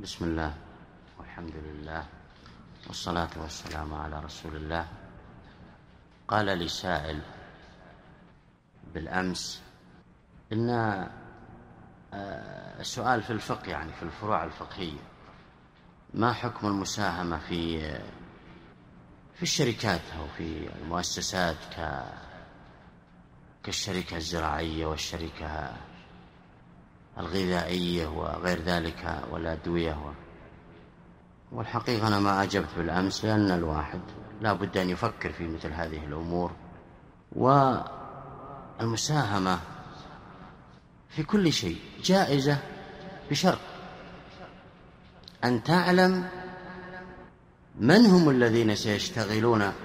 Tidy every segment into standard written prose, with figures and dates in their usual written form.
بسم الله والحمد لله والصلاة والسلام على رسول الله. قال لي سائل بالأمس إن السؤال في الفقه، يعني في الفروع الفقهية، ما حكم المساهمة في الشركات أو في المؤسسات كالشركة الزراعية والشركة الغذائية وغير ذلك والأدوية. والحقيقة أنا ما أجبت بالأمس، لأن الواحد لا بد أن يفكر في مثل هذه الأمور. والمساهمة في كل شيء جائزة بشرط أن تعلم من هم الذين سيشتغلون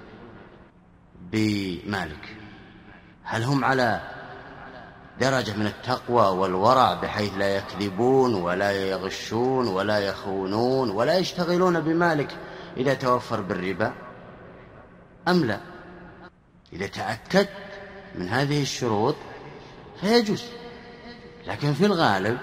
بمالك، هل هم على درجة من التقوى والورع بحيث لا يكذبون ولا يغشون ولا يخونون ولا يشتغلون بمالك إذا توفر بالربا أم لا. إذا تأكد من هذه الشروط فيجوز، لكن في الغالب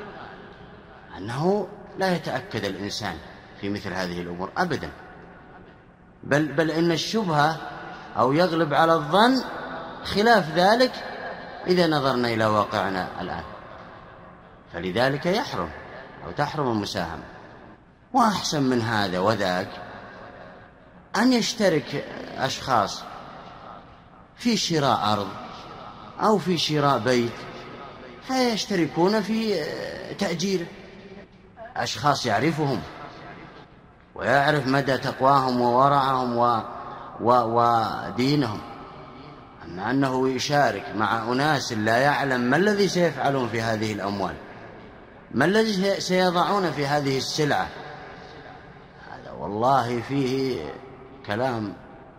أنه لا يتأكد الإنسان في مثل هذه الأمور أبدا، بل إن الشبهة أو يغلب على الظن خلاف ذلك إذا نظرنا إلى واقعنا الآن. فلذلك يحرم أو تحرم المساهمة. وأحسن من هذا وذاك أن يشترك أشخاص في شراء أرض أو في شراء بيت، فيشتركون في تأجيره، أشخاص يعرفهم ويعرف مدى تقواهم وورعهم ودينهم. أما أنه يشارك مع أناس لا يعلم ما الذي سيفعلون في هذه الأموال، ما الذي سيضعون في هذه السلعة، هذا والله فيه كلام،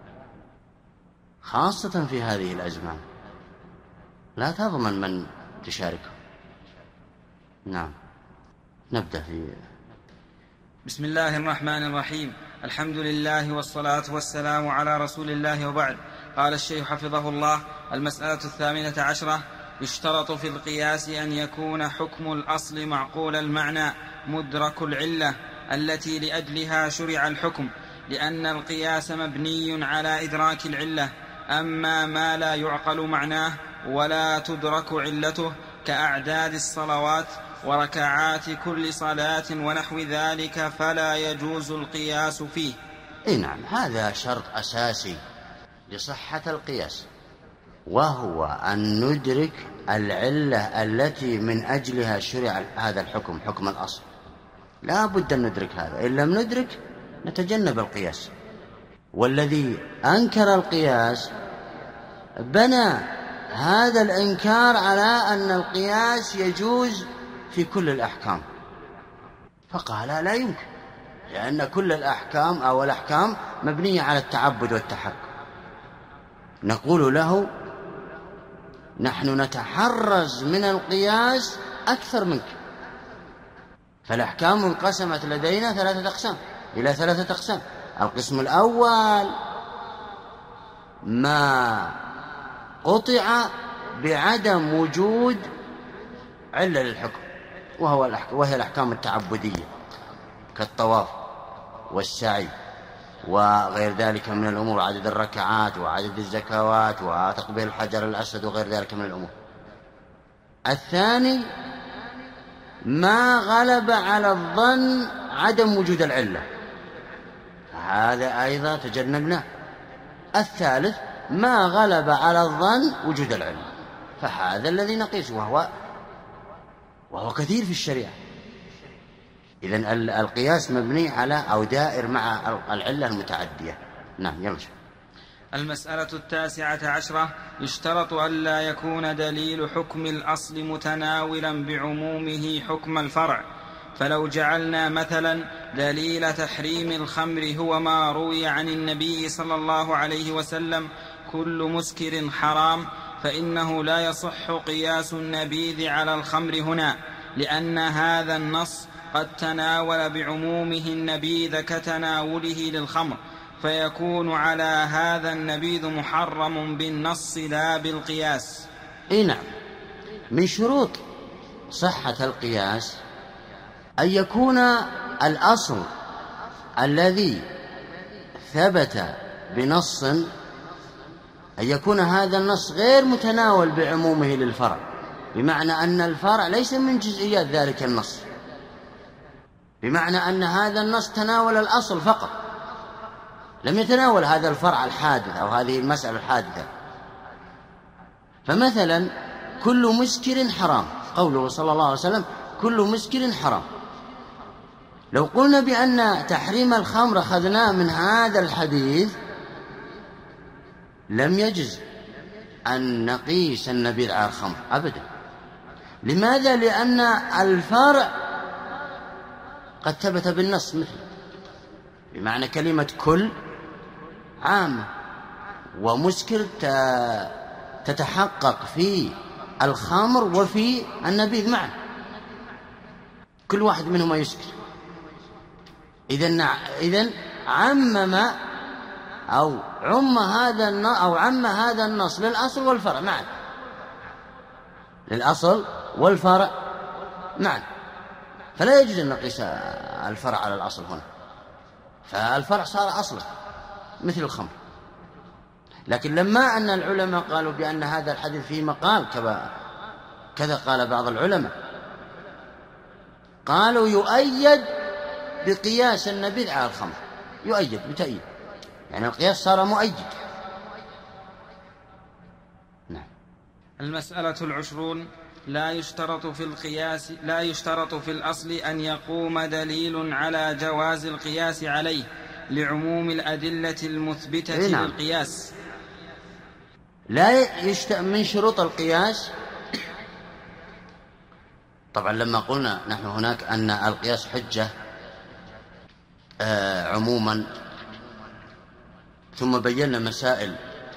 خاصة في هذه الأزمان لا تضمن من تشاركه. نعم، نبدأ في بسم الله الرحمن الرحيم. الحمد لله والصلاة والسلام على رسول الله، وبعد. قال الشيخ حفظه الله: المسألة 18: يشترط في القياس أن يكون حكم الأصل معقول المعنى مدرك العلة التي لأجلها شرع الحكم، لأن القياس مبني على إدراك العلة. أما ما لا يعقل معناه ولا تدرك علته كأعداد الصلوات وركعات كل صلاة ونحو ذلك فلا يجوز القياس فيه. نعم، هذا شرط أساسي لصحة القياس، وهو أن ندرك العلة التي من أجلها شرع هذا الحكم، حكم الأصل. لا بد أن ندرك هذا، إن لم ندرك نتجنب القياس. والذي أنكر القياس بنى هذا الإنكار على أن القياس يجوز في كل الأحكام، فقال لا يمكن، لأن كل الأحكام أو الأحكام مبنية على التعبد والتحكم. نقول له: نحن نتحرز من القياس أكثر منك، فالأحكام انقسمت لدينا إلى ثلاثة أقسام. القسم الأول ما قطع بعدم وجود علة للحكم، وهي الأحكام التعبدية كالطواف والسعي وغير ذلك من الأمور، عدد الركعات وعدد الزكوات وتقبيل الحجر الأسود وغير ذلك من الأمور. الثاني ما غلب على الظن عدم وجود العلة، هذا أيضا تجنبناه. الثالث ما غلب على الظن وجود العلة، فهذا الذي نقيسه، وهو كثير في الشريعة. إذن القياس مبني على أو دائر مع العلة المتعدية. نعم، يمشي. المسألة 19: يشترط ألا يكون دليل حكم الأصل متناولا بعمومه حكم الفرع. فلو جعلنا مثلا دليل تحريم الخمر هو ما روي عن النبي صلى الله عليه وسلم: كل مسكر حرام، فإنه لا يصح قياس النبيذ على الخمر هنا، لأن هذا النص قد تناول بعمومه النبيذ كتناوله للخمر، فيكون على هذا النبيذ محرم بالنص لا بالقياس. نعم، من شروط صحة القياس أن يكون الأصل الذي ثبت بنص، أن يكون هذا النص غير متناول بعمومه للفرع، بمعنى أن الفرع ليس من جزئيات ذلك النص، بمعنى أن هذا النص تناول الأصل فقط، لم يتناول هذا الفرع الحادث أو هذه المسألة الحادثة. فمثلا كل مسكر حرام، قوله صلى الله عليه وسلم كل مسكر حرام، لو قلنا بأن تحريم الخمر أخذناه من هذا الحديث لم يجز أن نقيس النبيذ على الخمر أبدا. لماذا؟ لأن الفرع قد ثبت بالنص مثل، بمعنى كلمة كل عامة، ومسكر تتحقق في الخمر وفي النبيذ معا، كل واحد منهما يسكر. إذن عمم أو عم هذا النص للأصل والفرع معا، للأصل والفرع معا، فلا يجوز أن نقيس الفرع على الأصل هنا، فالفرع صار أصلا مثل الخمر. لكن لما أن العلماء قالوا بأن هذا الحديث فيه مقال كذا قال بعض العلماء، قالوا يؤيد بقياس النبيذ على الخمر، يؤيد بتأييد، يعني القياس صار مؤيد. نعم. المسألة 20: لا يشترط في الأصل أن يقوم دليل على جواز القياس عليه لعموم الأدلة المثبتة للقياس. لا من شروط القياس، طبعا لما قلنا نحن هناك أن القياس حجة عموما، ثم بينا مسائل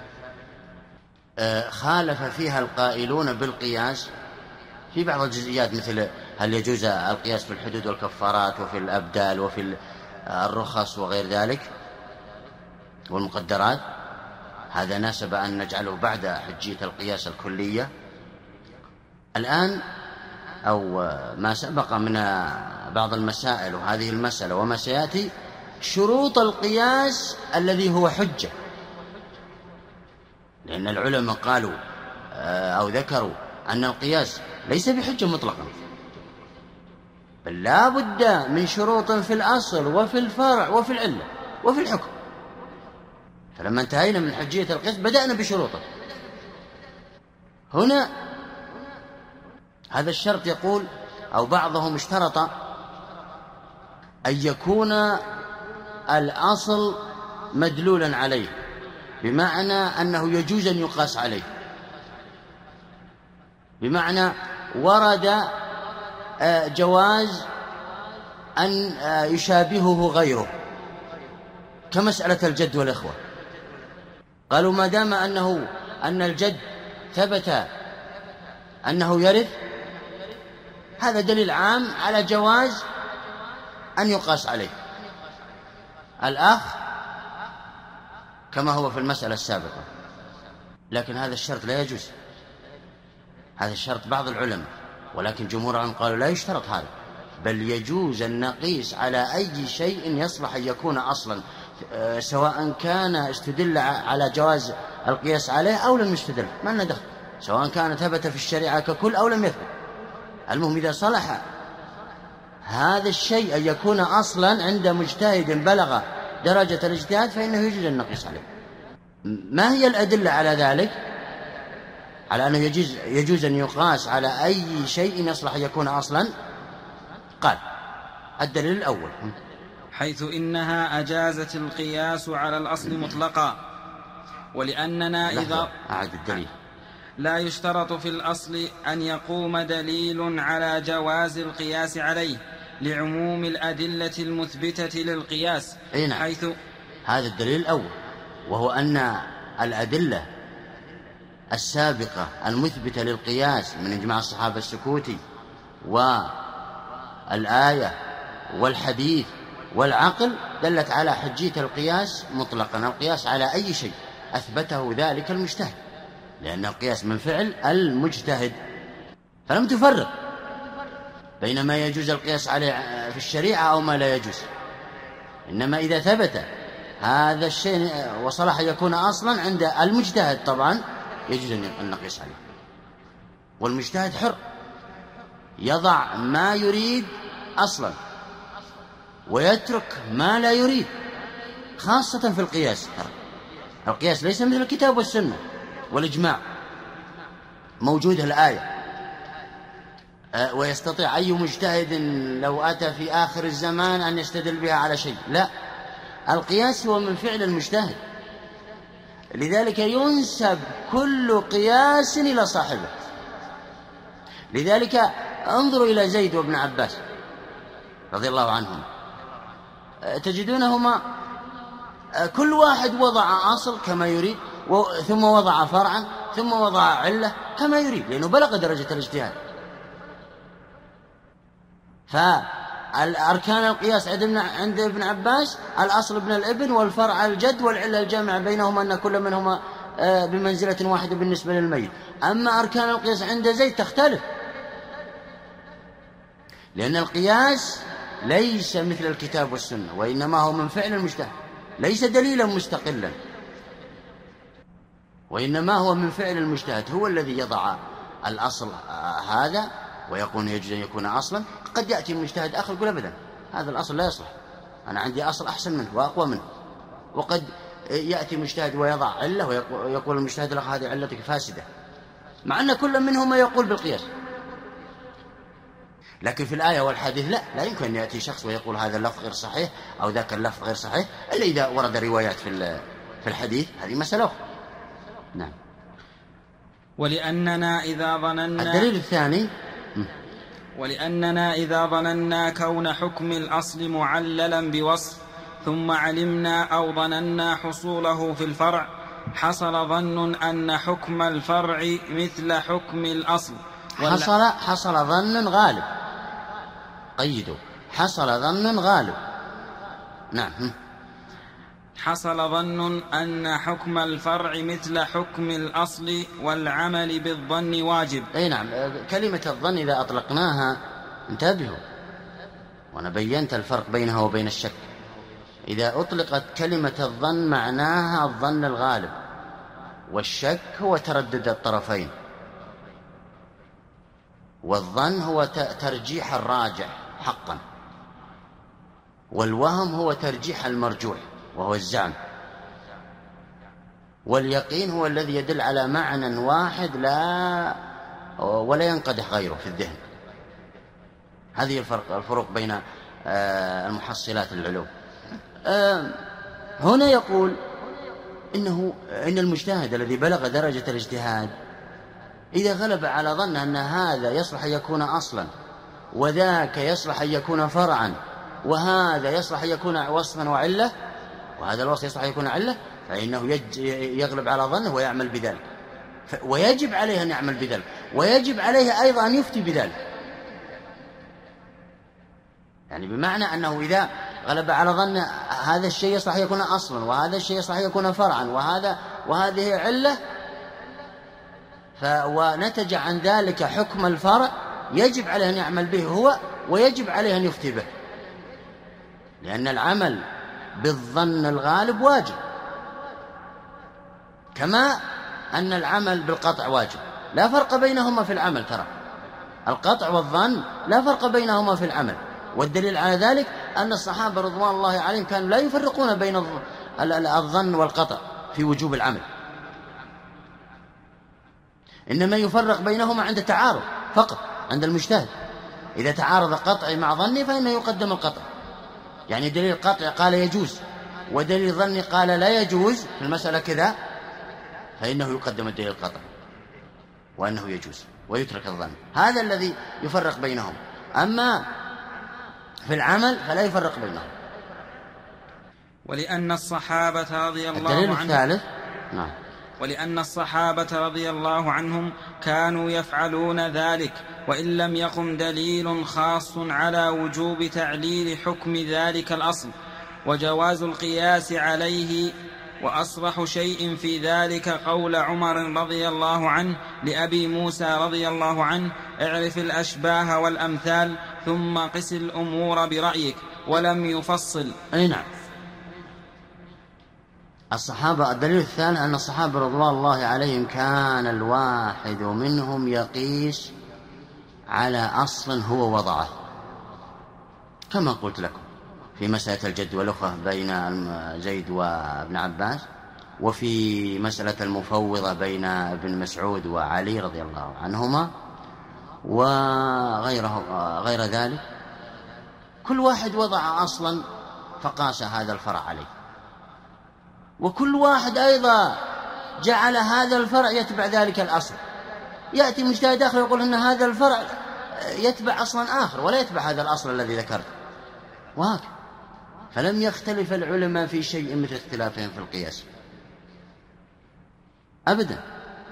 خالف فيها القائلون بالقياس في بعض الجزئيات، مثل هل يجوز القياس في الحدود والكفارات وفي الأبدال وفي الرخص وغير ذلك والمقدرات، هذا ناسب أن نجعله بعد حجية القياس الكلية. الآن أو ما سبق من بعض المسائل وهذه المسألة وما سيأتي شروط القياس الذي هو حجة، لأن العلماء قالوا أو ذكروا أن القياس ليس بحجة مطلقا، بل لا بد من شروط في الأصل وفي الفرع وفي العلة وفي الحكم. فلما انتهينا من حجية القياس بدأنا بشروطه. هنا هذا الشرط يقول، أو بعضهم اشترط أن يكون الأصل مدلولا عليه، بمعنى أنه يجوز أن يقاس عليه، بمعنى ورد جواز أن يشابهه غيره كمسألة الجد والإخوة. قالوا ما دام أن الجد ثبت أنه يرث، هذا دليل عام على جواز أن يقاس عليه الأخ كما هو في المسألة السابقة. لكن هذا الشرط لا يجوز، هذا الشرط بعض العلماء، ولكن جمهور العلماء قالوا لا يشترط هذا، بل يجوز أن نقيس على أي شيء يصلح أن يكون أصلا، سواء كان استدل على جواز القياس عليه أو لم يستدل، ما لنا دخل، سواء كان ثبت في الشريعة ككل أو لم يثبت. المهم إذا صلح هذا الشيء أن يكون أصلا عند مجتهد بلغ درجة الاجتهاد فإنه يجوز أن نقيس عليه. ما هي الأدلة على ذلك، على أنه يجوز أن يقاس على أي شيء يصلح أن يكون أصلا؟ قال الدليل الأول حيث إنها أجازت القياس على الأصل مطلقا، ولأننا إذا أعد الدليل لا يشترط في الأصل أن يقوم دليل على جواز القياس عليه لعموم الأدلة المثبتة للقياس. حيث هذا الدليل الأول، وهو أن الأدلة السابقة المثبتة للقياس من إجماع الصحابة السكوتي والآية والحديث والعقل دلت على حجية القياس مطلقا، القياس على أي شيء أثبته ذلك المجتهد، لأن القياس من فعل المجتهد، فلم تفرق بينما يجوز القياس عليه في الشريعة أو ما لا يجوز. إنما إذا ثبت هذا الشيء وصلح يكون أصلا عند المجتهد طبعا يجوز أن نقيس عليه. والمجتهد حر يضع ما يريد أصلا ويترك ما لا يريد، خاصة في القياس. القياس ليس مثل الكتاب والسنة والإجماع، موجودة الآية، ويستطيع أي مجتهد لو أتى في آخر الزمان أن يستدل بها على شيء. لا، القياس هو من فعل المجتهد، لذلك ينسب كل قياس إلى صاحبه. لذلك انظروا إلى زيد وابن عباس رضي الله عنهم، تجدونهما كل واحد وضع أصل كما يريد، ثم وضع فرعا، ثم وضع علة كما يريد، لأنه بلغ درجة الاجتهاد. فالأركان القياس عند ابن عباس الأصل ابن الابن، والفرع الجد، والعلة الجامعة بينهما أن كل منهما بمنزلة واحدة بالنسبة للميت. أما أركان القياس عند زيد تختلف، لأن القياس ليس مثل الكتاب والسنة، وإنما هو من فعل المجتهد، ليس دليلا مستقلا، وإنما هو من فعل المجتهد، هو الذي يضع الأصل هذا ويقول يجوز أن يكون أصلا. قد يأتي المجتهد آخر يقول أبدا هذا الأصل لا يصلح، أنا عندي أصل أحسن منه وأقوى منه. وقد يأتي مجتهد ويضع علة ويقول المجتهد له هذه علتك فاسدة، مع أن كل منهما يقول بالقياس. لكن في الآية والحديث لا يمكن أن يأتي شخص ويقول هذا اللفظ غير صحيح أو ذاك اللفظ غير صحيح إلا إذا ورد روايات في الحديث، هذه مسألة أخرى. نعم. ولأننا الدليل الثاني ولأننا إذا ظننا كون حكم الأصل معللا بوصف ثم علمنا أو ظننا حصوله في الفرع، حصل ظن أن حكم الفرع مثل حكم الأصل. حصل ظن غالب، قيدوا، حصل ظن غالب. نعم. حصل ظن أن حكم الفرع مثل حكم الأصل والعمل بالظن واجب. أي نعم. كلمة الظن إذا أطلقناها انتبهوا، وأنا بينت الفرق بينها وبين الشك. إذا أطلقت كلمة الظن معناها الظن الغالب، والشك هو تردد الطرفين، والظن هو ترجيح الراجح حقا، والوهم هو ترجيح المرجوح وهو الزعم، واليقين هو الذي يدل على معنى واحد ولا ينقدح غيره في الذهن. هذه الفروق بين المحصلات للعلوم. هنا يقول إن المجتهد الذي بلغ درجة الاجتهاد إذا غلب على ظن أن هذا يصلح أن يكون أصلا، وذاك يصلح أن يكون فرعا، وهذا يصلح أن يكون وصفا وعلة، وهذا الوصف يصلح أن يكون علة، فإنه يغلب على ظنه ويعمل بذلك، ويجب عليه أن يعمل بذلك، ويجب عليه أيضا أن يفتي بذلك. يعني بمعنى أنه إذا غلب على ظن هذا الشيء يصلح أن يكون أصلا، وهذا الشيء يصلح أن يكون فرعا، وهذه علة، ونتج عن ذلك حكم الفرع، يجب عليه أن يعمل به هو، ويجب عليه أن يفتي به، لأن العمل بالظن الغالب واجب، كما أن العمل بالقطع واجب. لا فرق بينهما في العمل، ترى القطع والظن لا فرق بينهما في العمل. والدليل على ذلك أن الصحابة رضوان الله عليهم كانوا لا يفرقون بين الظن والقطع في وجوب العمل، إنما يفرق بينهما عند تعارض فقط عند المجتهد. إذا تعارض قطعي مع ظني فإنه يقدم القطع، يعني دليل قطع قال يجوز ودليل ظني قال لا يجوز في المسألة كذا، فإنه يقدم الدليل القطع وأنه يجوز ويترك الظن. هذا الذي يفرق بينهم. أما في العمل فلا يفرق بينهم. ولأن الصحابة رضي الله الدليل عنهم الثالث. نعم. ولأن الصحابة رضي الله عنهم كانوا يفعلون ذلك وإن لم يقم دليل خاص على وجوب تعليل حكم ذلك الأصل وجواز القياس عليه. وأصرح شيء في ذلك قول عمر رضي الله عنه لأبي موسى رضي الله عنه: اعرف الأشباه والأمثال ثم قس الأمور برأيك، ولم يفصل. أي نعم. الصحابة، الدليل الثاني أن الصحابة رضوان الله عليهم كان الواحد منهم يقيس على أصل هو وضعه، كما قلت لكم في مسألة الجد والأخوة بين زيد وابن عباس، وفي مسألة المفوضة بين ابن مسعود وعلي رضي الله عنهما، وغير ذلك. كل واحد وضع أصلا فقاس هذا الفرع عليه، وكل واحد أيضا جعل هذا الفرع يتبع ذلك الأصل. يأتي مجتهد آخر يقول أن هذا الفرع يتبع أصلا آخر ولا يتبع هذا الأصل الذي ذكرت، وهكذا. فلم يختلف العلماء في شيء مثل اختلافهم في القياس أبدا.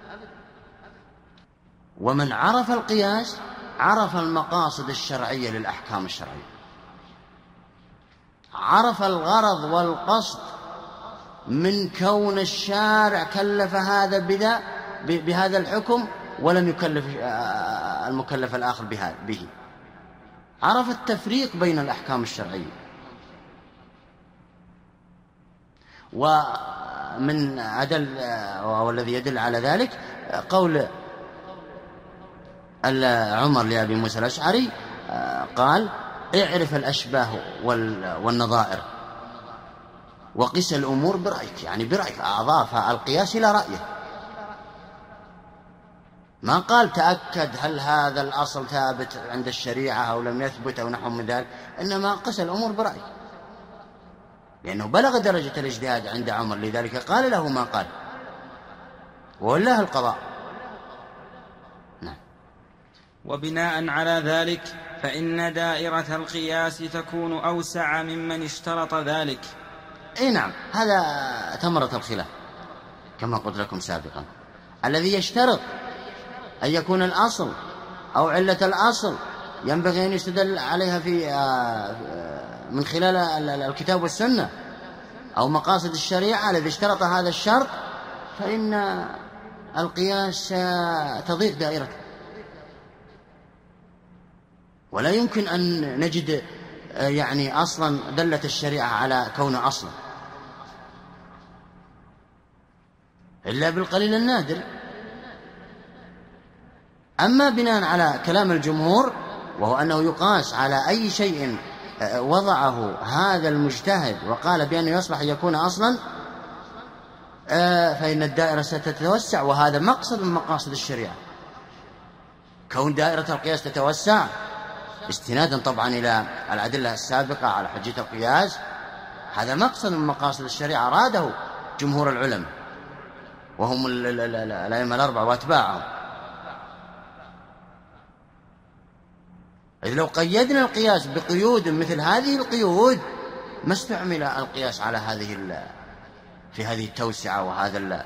ومن عرف القياس عرف المقاصد الشرعية للأحكام الشرعية، عرف الغرض والقصد من كون الشارع كلف هذا بهذا الحكم ولم يكلف المكلف الآخر به، عرف التفريق بين الأحكام الشرعية. ومن والذي يدل على ذلك قول عمر لأبي موسى الأشعري قال: اعرف الأشباه والنظائر وقس الأمور برأيك، يعني برأيك، أضاف القياس إلى رأيه، ما قال تأكد هل هذا الأصل ثابت عند الشريعة أو لم يثبت أو نحو من ذلك، إنما قس الأمور برأيك، لأنه بلغ درجة الاجتهاد عند عمر، لذلك قال له ما قال، والله القضاء. نعم. وبناء على ذلك فإن دائرة القياس تكون أوسع ممن اشترط ذلك. أي نعم، هذا ثمرة الخلاف كما قلت لكم سابقا. الذي يشترط أن يكون الأصل أو علة الأصل ينبغي أن يستدل عليها من خلال الكتاب والسنة أو مقاصد الشريعة، الذي اشترط هذا الشرط فإن القياس تضيق دائرته، ولا يمكن أن نجد يعني أصلا دلت الشريعة على كون أصلا إلا بالقليل النادر. أما بناء على كلام الجمهور، وهو أنه يقاس على أي شيء وضعه هذا المجتهد وقال بأنه يصلح أن يكون أصلا، فإن الدائرة ستتوسع، وهذا مقصد من مقاصد الشريعة، كون دائرة القياس تتوسع استنادا طبعا إلى الأدلة السابقة على حجية القياس. هذا مقصد من مقاصد الشريعة أراده جمهور العلماء، وهم الأئمة الأربعة وأتباعهم. إذ لو قيدنا القياس بقيود مثل هذه القيود ما استعمل القياس على في هذه التوسعة وهذا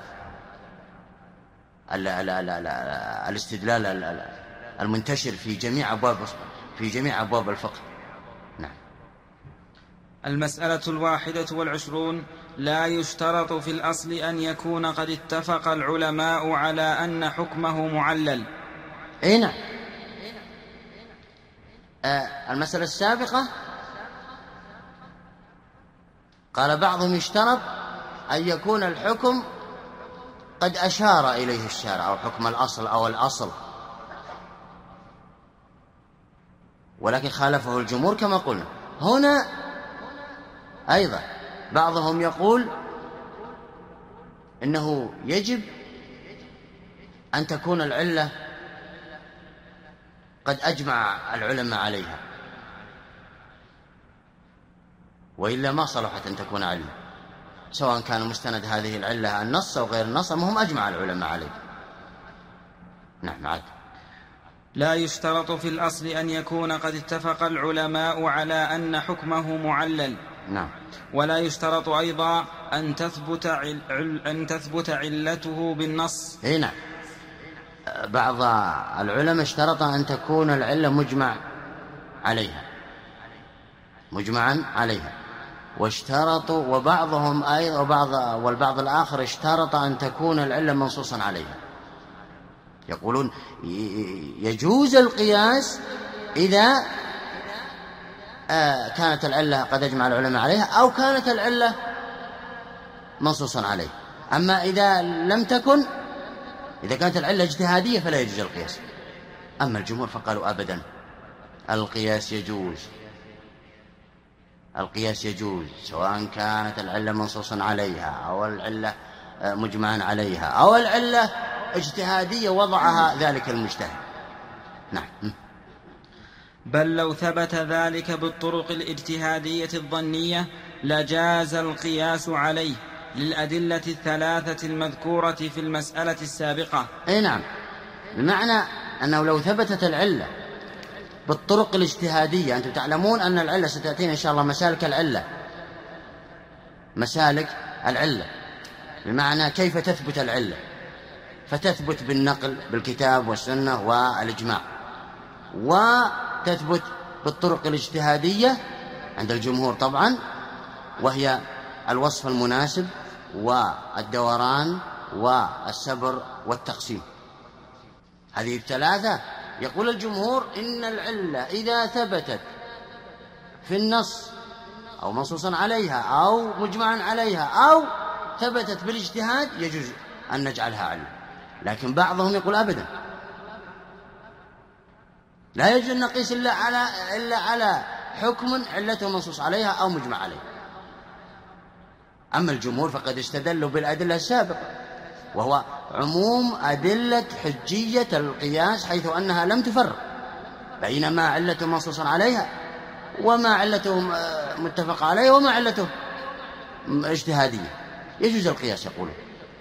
الاستدلال المنتشر في جميع أبواب الفقه. نعم. المسألة 21. لا يشترط في الأصل أن يكون قد اتفق العلماء على أن حكمه معلل. أي نعم. المسألة السابقة قال بعضهم يشترط أن يكون الحكم قد أشار إليه الشارع، أو حكم الأصل أو الأصل، ولكن خالفه الجمهور كما قلنا. هنا أيضا بعضهم يقول إنه يجب أن تكون العلة قد أجمع العلماء عليها، وإلا ما صلحت أن تكون علة، سواء كان مستند هذه العلة النص أو غير النص، المهم أجمع العلماء عليه. نعم. عاد. لا يشترط في الأصل أن يكون قد اتفق العلماء على أن حكمه معلل. نعم. ولا يشترط أيضا أن تثبت علته بالنص. إيه نعم. بعض العلماء اشترط أن تكون العلة مجمعا عليها، واشترطوا، وبعضهم أيضا والبعض الآخر اشترط أن تكون العلة منصوصا عليها. يقولون يجوز القياس إذا كانت العلة قد أجمع العلماء عليها أو كانت العلة منصوصا عليه. أما إذا لم تكن، إذا كانت العلة اجتهادية فلا يجوز القياس. أما الجمهور فقالوا أبدا القياس يجوز، القياس يجوز سواء كانت العلة منصوصا عليها أو العلة مجمعا عليها أو العلة اجتهادية وضعها ذلك المجتهد. نعم. بل لو ثبت ذلك بالطرق الاجتهادية الظنية لجاز القياس عليه للأدلة الثلاثة المذكورة في المسألة السابقة. أي نعم، بمعنى أنه لو ثبتت العلة بالطرق الاجتهادية، أنتم تعلمون أن العلة ستأتينا إن شاء الله مسالك العلة، مسالك العلة بمعنى كيف تثبت العلة، فتثبت بالنقل بالكتاب والسنة والإجماع، وتثبت بالطرق الاجتهادية عند الجمهور طبعا، وهي الوصف المناسب والدوران والسبر والتقسيم. هذه الثلاثة يقول الجمهور إن العلة إذا ثبتت في النص أو منصوصا عليها أو مجمعا عليها أو ثبتت بالاجتهاد يجوز أن نجعلها علة. لكن بعضهم يقول أبدا لا يجوز أن نقيس إلا على حكم علته منصوص عليها أو مجمع عليها. أما الجمهور فقد استدلوا بالأدلة السابقة، وهو عموم أدلة حجية القياس، حيث أنها لم تفرق بين ما علته منصوصا عليها وما علته متفق عليه وما علته اجتهادية، يجوز القياس يقولون.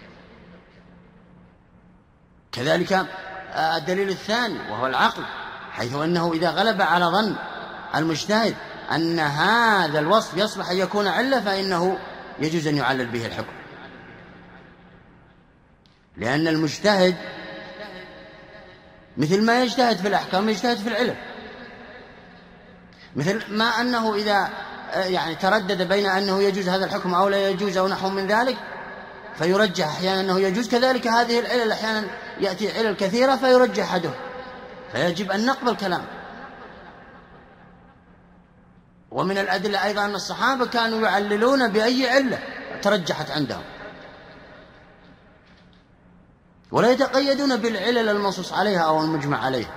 كذلك الدليل الثاني وهو العقل، حيث أنه إذا غلب على ظن المجتهد أن هذا الوصف يصلح أن يكون علة فإنه يجوز أن يعلل به الحكم، لأن المجتهد مثل ما يجتهد في الأحكام يجتهد في العلم، مثل ما أنه إذا يعني تردد بين أنه يجوز هذا الحكم أو لا يجوز أو نحو من ذلك فيرجح أحيانا أنه يجوز، كذلك هذه العلل أحيانا يأتي علل كثيرة فيرجح أحدها، فيجب أن نقبل كلام. ومن الأدلة أيضا أن الصحابة كانوا يعللون بأي علة ترجحت عندهم، ولا يتقيدون بالعلل المنصوص عليها أو المجمع عليها.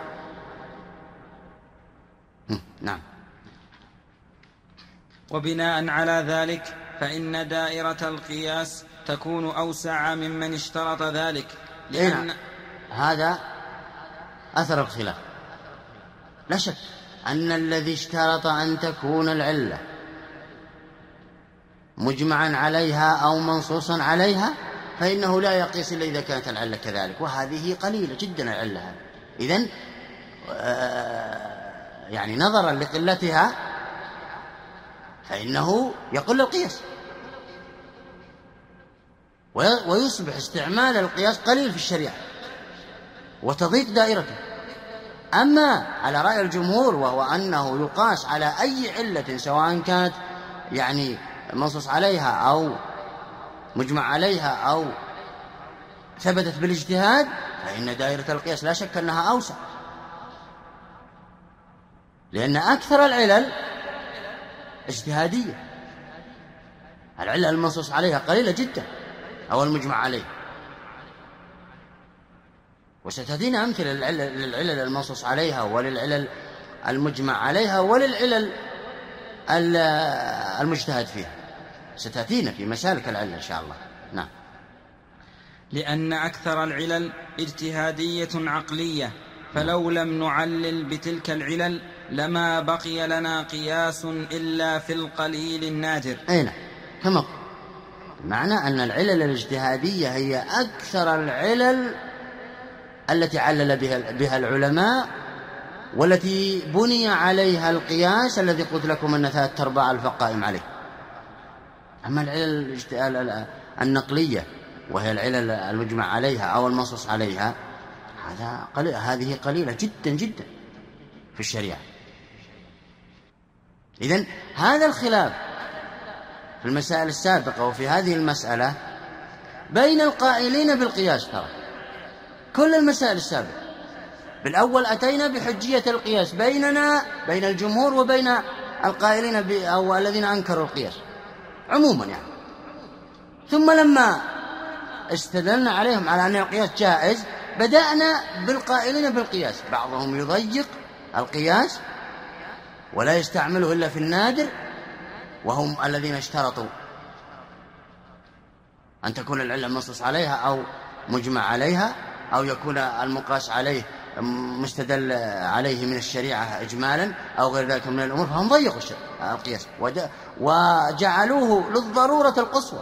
نعم. وبناء على ذلك فإن دائرة القياس تكون أوسع ممن اشترط ذلك، لأن هذا أثر الخلاف. لا شك أن الذي اشترط أن تكون العلة مجمعا عليها أو منصوصا عليها فإنه لا يقيس إلا إذا كانت العلة كذلك، وهذه قليلة جدا العلة. إذن يعني نظرا لقلتها فإنه يقل القياس، ويصبح استعمال القياس قليل في الشريعة وتضيق دائرته. أما على رأي الجمهور وهو أنه يقاس على أي علة سواء كانت يعني منصوص عليها أو مجمع عليها أو ثبتت بالاجتهاد، فإن دائرة القياس لا شك أنها أوسع، لأن أكثر العلل اجتهادية، العلة المنصوص عليها قليلة جدا أو المجمع عليه. وستأتينا أمثلة للعلل المنصوص عليها وللعلل المجمع عليها وللعلل المجتهد فيها، ستأتينا في مسالك العلة إن شاء الله. نعم. لأن أكثر العلل اجتهادية عقلية، فلو لم نعلل بتلك العلل لما بقي لنا قياس إلا في القليل النادر. أين كما معنى أن العلل الاجتهادية هي أكثر العلل التي علل بها العلماء والتي بني عليها القياس الذي قلت لكم أن 3/4 الفقائم عليه. أما العلل النقلية وهي العلل المجمع عليها أو المنصوص عليها هذه قليلة جدا جدا في الشريعة. إذن هذا الخلاف في المسائل السابقة وفي هذه المسألة بين القائلين بالقياس، ترى كل المسائل السابقة بالأول أتينا بحجية القياس بيننا بين الجمهور وبين القائلين أو الذين أنكروا القياس عموما يعني. ثم لما استدلنا عليهم على أن القياس جائز بدأنا بالقائلين بالقياس، بعضهم يضيق القياس ولا يستعمله إلا في النادر، وهم الذين اشترطوا أن تكون العلة منصوص عليها أو مجمع عليها، أو يكون المقاس عليه مستدل عليه من الشريعة إجمالا أو غير ذلك من الأمور، فهم ضيقوا القياس وجعلوه للضرورة القصوى.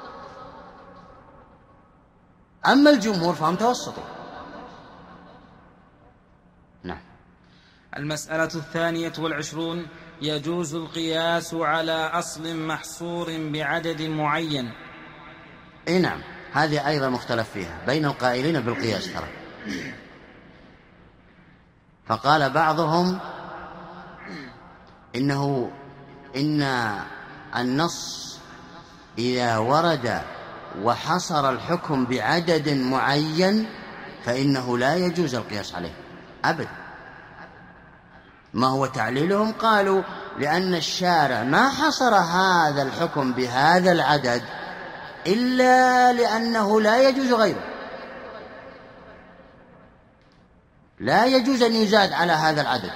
أما الجمهور فهم توسطوا. نعم. المسألة 22 يجوز القياس على أصل محصور بعدد معين. إيه نعم، هذه أيضا مختلف فيها بين القائلين بالقياس ترى. فقال بعضهم إن النص إذا ورد وحصر الحكم بعدد معين فإنه لا يجوز القياس عليه أبدا. ما هو تعليلهم؟ قالوا لأن الشارع ما حصر هذا الحكم بهذا العدد إلا لأنه لا يجوز غيره، لا يجوز أن يزاد على هذا العدد،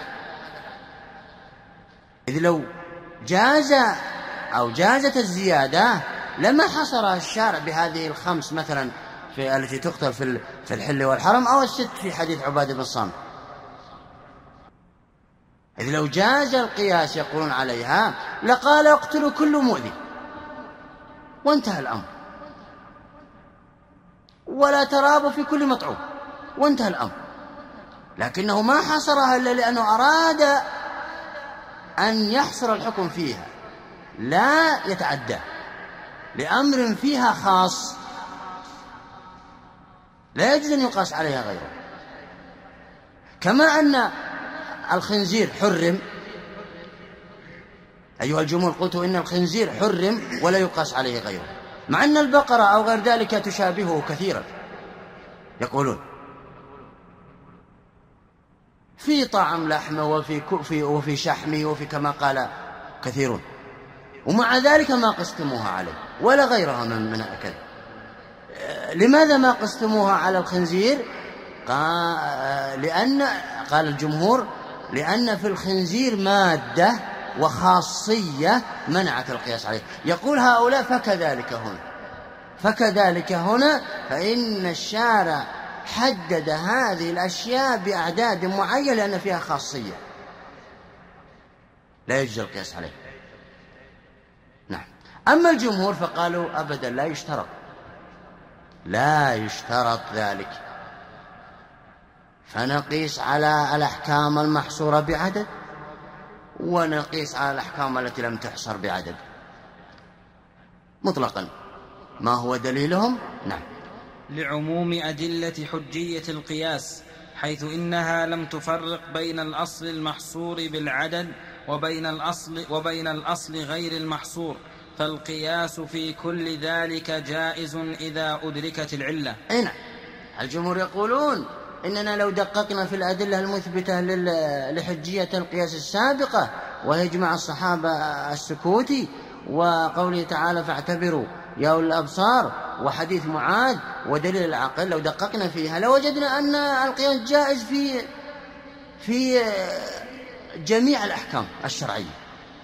إذ لو جاز أو جازت الزيادة لما حصر الشارع بهذه الخمس مثلا في التي تقتل في الحل والحرم أو الست في حديث عبادة بن الصامت. إذ لو جاز القياس يقولون عليها لقال اقتلوا كل مؤذي وانتهى الأمر، ولا ترابوا في كل مطعوم وانتهى الأمر. لكنه ما حصرها إلا لأنه أراد أن يحصر الحكم فيها لا يتعدى لأمر فيها خاص لا يجوز أن يقاس عليها غيره. كما أن الخنزير حرم، أيها الجمهور قلتوا إن الخنزير حرم ولا يقاس عليه غيره، مع أن البقرة أو غير ذلك تشابهه كثيرا، يقولون في طعم لحمه وفي شحمه وفي كما قال كثيرون، ومع ذلك ما قستموها عليه ولا غيرها من الأكل. لماذا ما قستموها على الخنزير؟ قال الجمهور لأن في الخنزير مادة وخاصية منعت القياس عليه. يقول هؤلاء فكذلك هنا فإن الشارع حدد هذه الأشياء بأعداد معينة لأن فيها خاصية لا يجوز القياس عليه. نعم. أما الجمهور فقالوا أبدا لا يشترط ذلك، فنقيس على الأحكام المحصورة بعدد ونقيس على الأحكام التي لم تحصر بعدد مطلقا. ما هو دليلهم؟ نعم. لعموم أدلة حجية القياس، حيث إنها لم تفرق بين الأصل المحصور بالعدد وبين الأصل غير المحصور، فالقياس في كل ذلك جائز إذا أدركت العلة. نعم. الجمهور يقولون إننا لو دققنا في الأدلة المثبتة لحجية القياس السابقة وهي إجماع الصحابة السكوتي وقوله تعالى فاعتبروا يا أولي الأبصار وحديث معاذ ودليل العقل، لو دققنا فيها لوجدنا أن القياس جائز في جميع الأحكام الشرعية،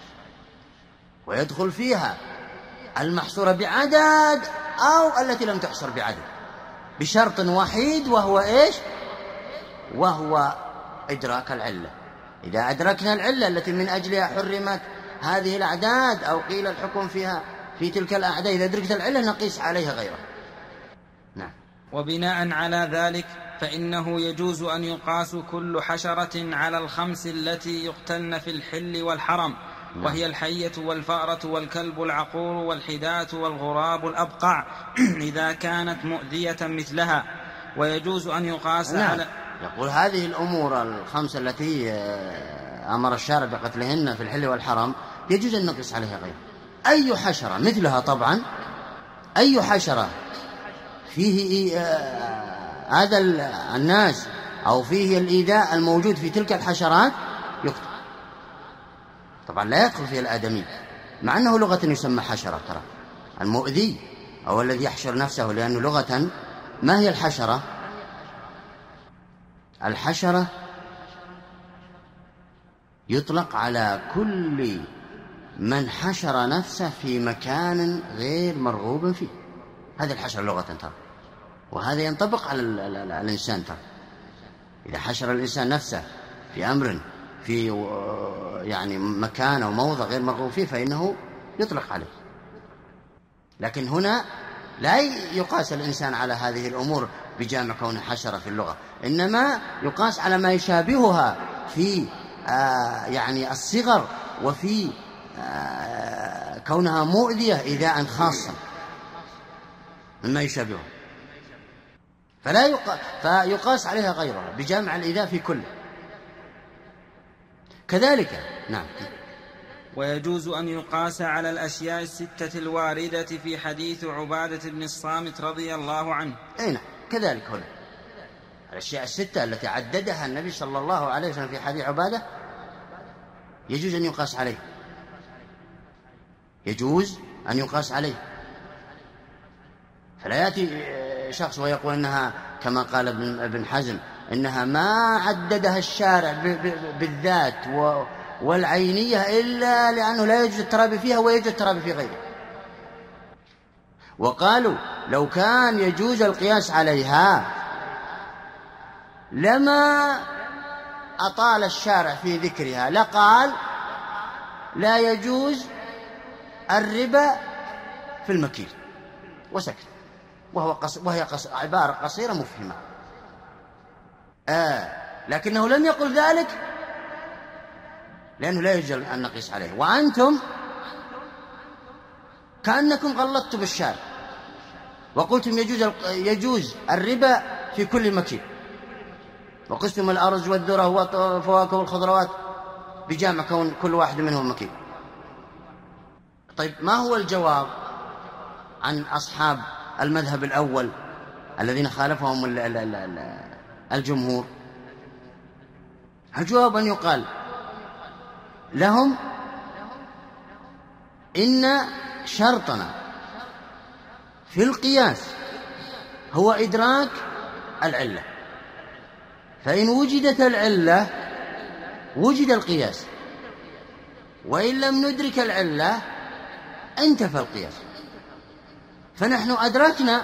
ويدخل فيها المحصورة بعدد أو التي لم تحصر بعدد بشرط وحيد، وهو إيش؟ وهو إدراك العلة. إذا أدركنا العلة التي من أجلها حرمت هذه الأعداد أو قيل الحكم فيها في تلك الأعداد، إذا أدركت العلة نقيس عليها غيرها. نعم. وبناء على ذلك فإنه يجوز أن يقاس كل حشرة على الخمس التي يقتلن في الحل والحرم، وهي الحية والفأرة والكلب العقور والحداة والغراب الأبقع إذا كانت مؤذية مثلها، ويجوز أن يقاس على يقول هذه الأمور الخمسة التي أمر الشارع بقتلهن في الحل والحرم يجوز أن نقيس عليها غير أي حشرة مثلها. طبعا أي حشرة فيه هذا الناس أو فيه الإيذاء الموجود في تلك الحشرات يقتل. طبعا لا يدخل فيها الآدمي، مع أنه لغة يسمى حشرة. ترى المؤذي أو الذي يحشر نفسه، لأنه لغة ما هي الحشرة؟ الحشرة يطلق على كل من حشر نفسه في مكان غير مرغوب فيه، هذه الحشرة لغة. ترى وهذا ينطبق على الإنسان. ترى إذا حشر الإنسان نفسه في أمر في يعني مكان أو موضع غير مرغوب فيه فإنه يطلق عليه. لكن هنا لا يقاس الإنسان على هذه الأمور بجامع كون حشرة في اللغة، إنما يقاس على ما يشابهها في يعني الصغر، وفي كونها مؤذية إيذاء خاصا مما يشابهها، فيقاس عليها غيرها بجامع الإيذاء في كل. كذلك نعم. ويجوز أن يقاس على الأشياء الستة الواردة في حديث عبادة بن الصامت رضي الله عنه. نعم كذلك هنا الأشياء الستة التي عددها النبي صلى الله عليه وسلم في حديث عبادة يجوز أن يقاس عليه، يجوز أن يقاس عليه. فلا يأتي شخص ويقول إنها كما قال ابن حزم إنها ما عددها الشارع بالذات والعينية إلا لأنه لا يوجد الترابي فيها ويوجد الترابي في غيره. وقالوا لو كان يجوز القياس عليها لما أطال الشارع في ذكرها، لقال لا يجوز الربا في المكيل وسكت، وهي عبارة قصيرة مفهمة. لكنه لم يقل ذلك لأنه لا يجوز أن نقيس عليه. وأنتم كأنكم غلطتم بالشارع وقلتم يجوز الربا في كل مكيل، وقسم الأرز والذرة والفواكه والخضروات بجامع كون كل واحد منهم مكيل. طيب ما هو الجواب عن أصحاب المذهب الأول الذين خالفهم الجمهور؟ الجواب أن يقال لهم إن شرطنا في القياس هو إدراك العلة، فإن وجدت العلة وجد القياس، وإن لم ندرك العلة انتفى القياس. فنحن أدركنا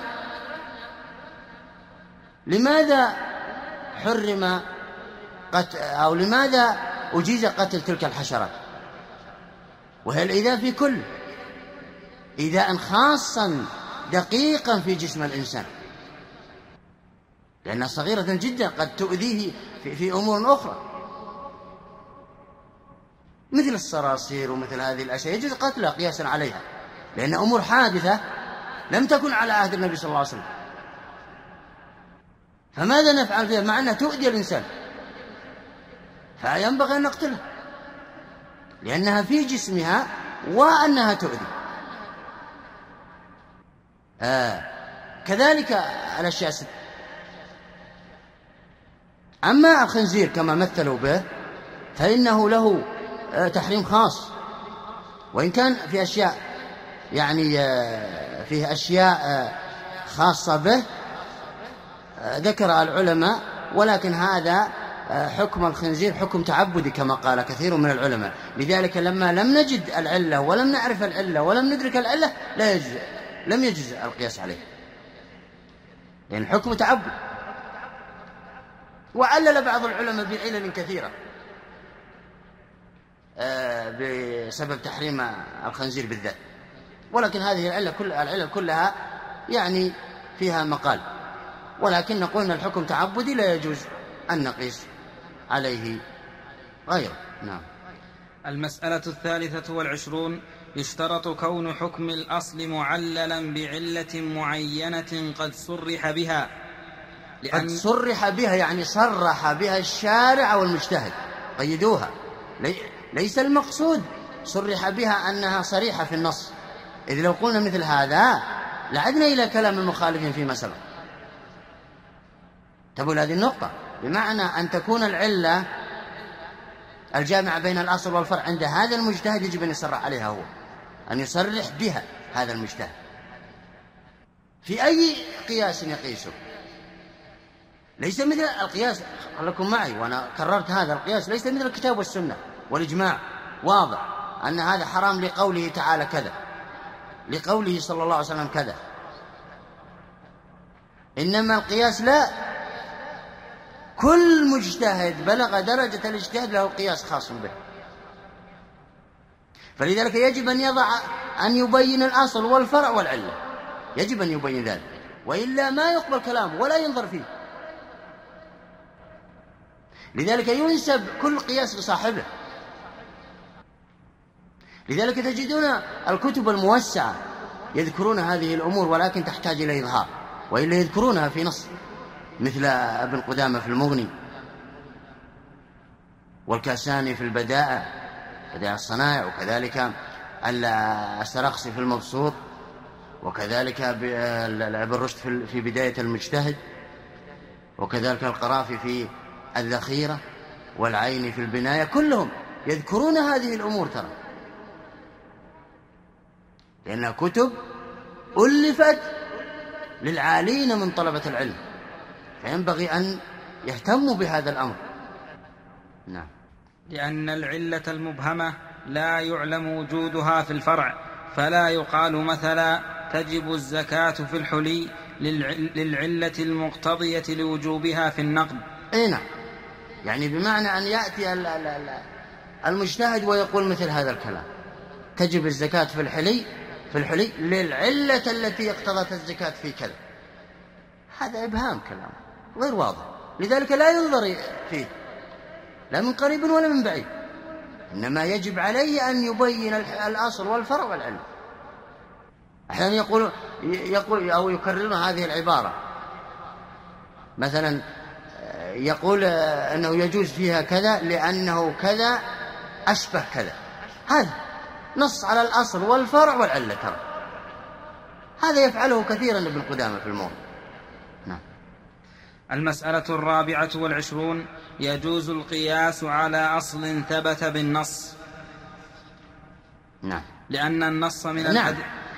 لماذا حرم أو لماذا أجيز قتل تلك الحشرات، وهي الإيذاء في كل إيذاء خاصا دقيقا في جسم الإنسان، لأنها صغيرة جدا قد تؤذيه في أمور أخرى مثل الصراصير ومثل هذه الأشياء يجوز قتلها قياسا عليها، لأن أمور حادثة لم تكن على عهد النبي صلى الله عليه وسلم. فماذا نفعل فيها مع أنها تؤذي الإنسان؟ فينبغي أن نقتلها لأنها في جسمها وأنها تؤذي. كذلك الأشياء الست. أما الخنزير كما مثلوا به فإنه له تحريم خاص، وإن كان في أشياء يعني فيه أشياء خاصة به ذكر العلماء، ولكن هذا حكم الخنزير حكم تعبدي كما قال كثير من العلماء. لذلك لما لم نجد العلة ولم نعرف العلة ولم ندرك العلة لم يجوز القياس عليه، لأن حكم تعبد. وعلل بعض العلماء بعلل كثيرة بسبب تحريم الخنزير بالذات، ولكن هذه العلل كلها يعني فيها مقال، ولكن نقول أن الحكم تعبدي لا يجوز أن نقيس عليه غيره. نعم. المسألة 23 يشترط كون حكم الأصل معللا بعلة معينة قد صرح بها. قد صرح بها يعني صرح بها الشارع والمجتهد، قيدوها. ليس المقصود صرح بها أنها صريحة في النص، إذ لو قلنا مثل هذا لعدنا إلى كلام المخالفين فيما سبق. تقول هذه النقطة بمعنى أن تكون العلة الجامعة بين الأصل والفرع عند هذا المجتهد يجب أن يصرح عليها هو، أن يصرح بها هذا المجتهد في أي قياس يقيسه. ليس مثل القياس، خلكم معي وأنا كررت هذا، القياس ليس مثل الكتاب والسنة والإجماع، واضح أن هذا حرام لقوله تعالى كذا، لقوله صلى الله عليه وسلم كذا. إنما القياس لا، كل مجتهد بلغ درجة الاجتهاد له قياس خاص به، فلذلك يجب أن يضع، أن يبين الأصل والفرع والعلة، يجب أن يبين ذلك، وإلا ما يقبل كلامه ولا ينظر فيه. لذلك ينسب كل قياس لصاحبه. لذلك تجدون الكتب الموسعة يذكرون هذه الأمور ولكن تحتاج إلى إظهار، وإلا يذكرونها في نص، مثل ابن قدامة في المغني، والكاساني في البدائع، بدائع الصنائع، وكذلك السرخسي في المبسوط، وكذلك ابن رشد في بداية المجتهد، وكذلك القرافي في الذخيرة، والعيني في البناية، كلهم يذكرون هذه الأمور ترى، لأنها كتب ألفت للعالين من طلبة العلم، فينبغي أن يهتموا بهذا الأمر. نعم. لأن العلة المبهمة لا يعلم وجودها في الفرع، فلا يقال مثلا تجب الزكاة في الحلي للعلة المقتضية لوجوبها في النقد. أي نعم، يعني بمعنى أن يأتي المجتهد ويقول مثل هذا الكلام، تجب الزكاة في الحلي للعلة التي اقتضت الزكاة في كذا، هذا إبهام، كلام غير واضح، لذلك لا ينظر فيه لا من قريب ولا من بعيد، إنما يجب عليه أن يبين الأصل والفرع والعلم. أحيانا يقول أو يكررون هذه العبارة، مثلا يقول أنه يجوز فيها كذا لأنه كذا أشبه كذا، هذا نص على الأصل والفرع والعلة ترى، هذا يفعله كثيرا ابن قدامة في الموضوع. نعم. المسألة 24 يجوز القياس على أصل ثبت بالنص. نعم. لأن النص من نعم.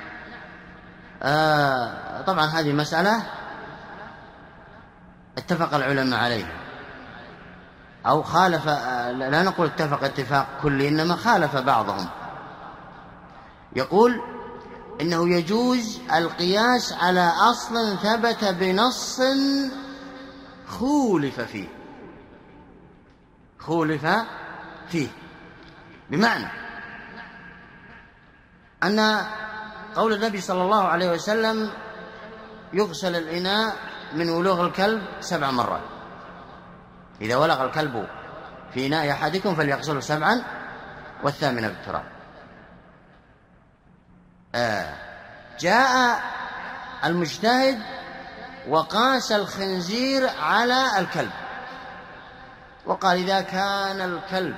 طبعا هذه مسألة اتفق العلماء عليها، أو خالف، لا نقول اتفق اتفاق كلي، إنما خالف بعضهم، يقول إنه يجوز القياس على أصل ثبت بنص خولف فيه، بمعنى أن قول النبي صلى الله عليه وسلم يغسل الإناء من ولوغ الكلب 7 مرات، إذا ولغ الكلب في إناء أحدكم فليغسله 7 والثامنة بالتراب. جاء المجتهد وقاس الخنزير على الكلب، وقال إذا كان الكلب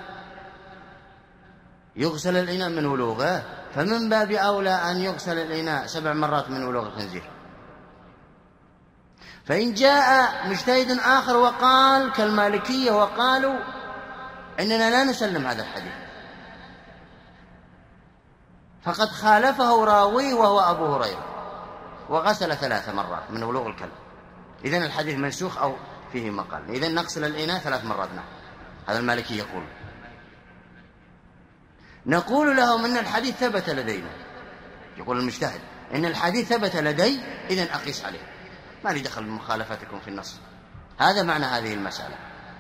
يغسل الإناء من ولوغه فمن باب أولى أن يغسل الإناء 7 مرات من ولوغ الخنزير. فإن جاء مجتهد آخر وقال كالمالكية وقالوا إننا لا نسلم هذا الحديث، فقد خالفه راوي وهو أبو هريرة وغسل 3 مرات من ولوغ الكلب، إذن الحديث منسوخ أو فيه مقال، إذن نغسل الإناء 3 مرات. نعم، هذا المالكي يقول. نقول لهم إن الحديث ثبت لدينا، يقول المجتهد إن الحديث ثبت لدي، إذن أقيس عليه، ما لي دخل بمخالفتكم في النص. هذا معنى هذه المسألة.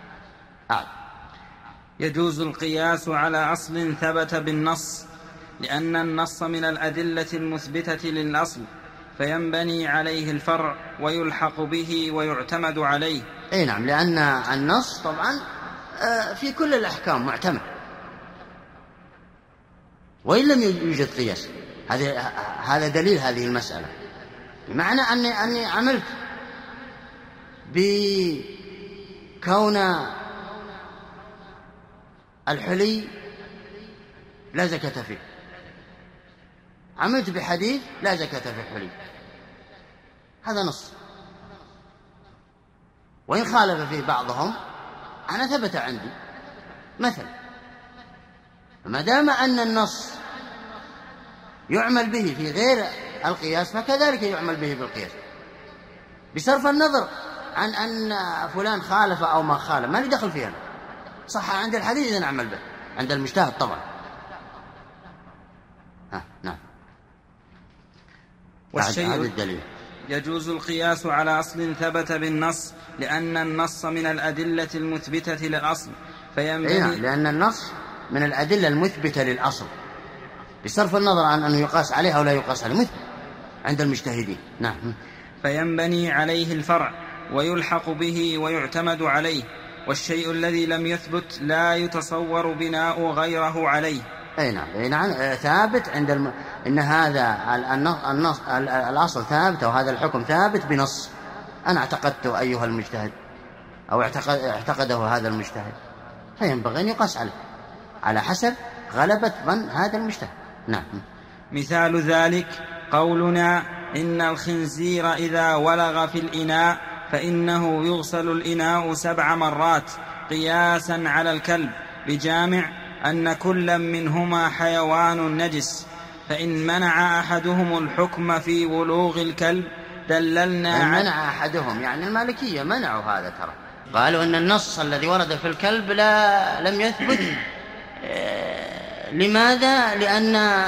يجوز القياس على أصل ثبت بالنص، لأن النص من الأدلة المثبتة للأصل، فينبني عليه الفرع ويلحق به ويعتمد عليه. أي نعم، لأن النص طبعا في كل الأحكام معتمد، وإن لم يوجد قياس. هذا دليل هذه المسألة، بمعنى أني عملت بكون الحلي لا زكاة فيه، عملت بحديث لا زكاة في الحلي، هذا نص، وإن خالف فيه بعضهم أنا ثبت عندي. مثلا ما دام أن النص يعمل به في غير القياس فكذلك يعمل به بالقياس، بصرف النظر عن أن فلان خالف أو ما خالف، ما لي دخل فيها. صح عند الحديث إذا نعمل به، عند المجتهد طبعا. نعم. والشيء هذا الدليل. يجوز القياس على أصل ثبت بالنص، لأن النص من الأدلة المثبتة للأصل، فينبغي لأن النص من الأدلة المثبتة للأصل، بصرف النظر عن أنه يقاس عليه أو لا يقاس عليه، مثبت عند المجتهدين. نعم. فينبني عليه الفرع ويلحق به ويعتمد عليه، والشيء الذي لم يثبت لا يتصور بناء غيره عليه. أي نعم. ثابت عند إن هذا النص الأصل ثابت، أو هذا الحكم ثابت بنص أنا اعتقدته أيها المجتهد، أو اعتقده هذا المجتهد، فينبغي أن يقاس عليه على حسب غلبة ظن هذا المجتهد. نعم. مثال ذلك قولنا إن الخنزير إذا ولغ في الإناء فإنه يغسل الإناء 7 مرات، قياسا على الكلب، بجامع أن كل منهما حيوان نجس، فإن منع أحدهم الحكم في ولوغ الكلب دللنا منع أحدهم يعني المالكية منعوا هذا، ترى قالوا أن النص الذي ورد في الكلب لم يثبت. لماذا؟ لأن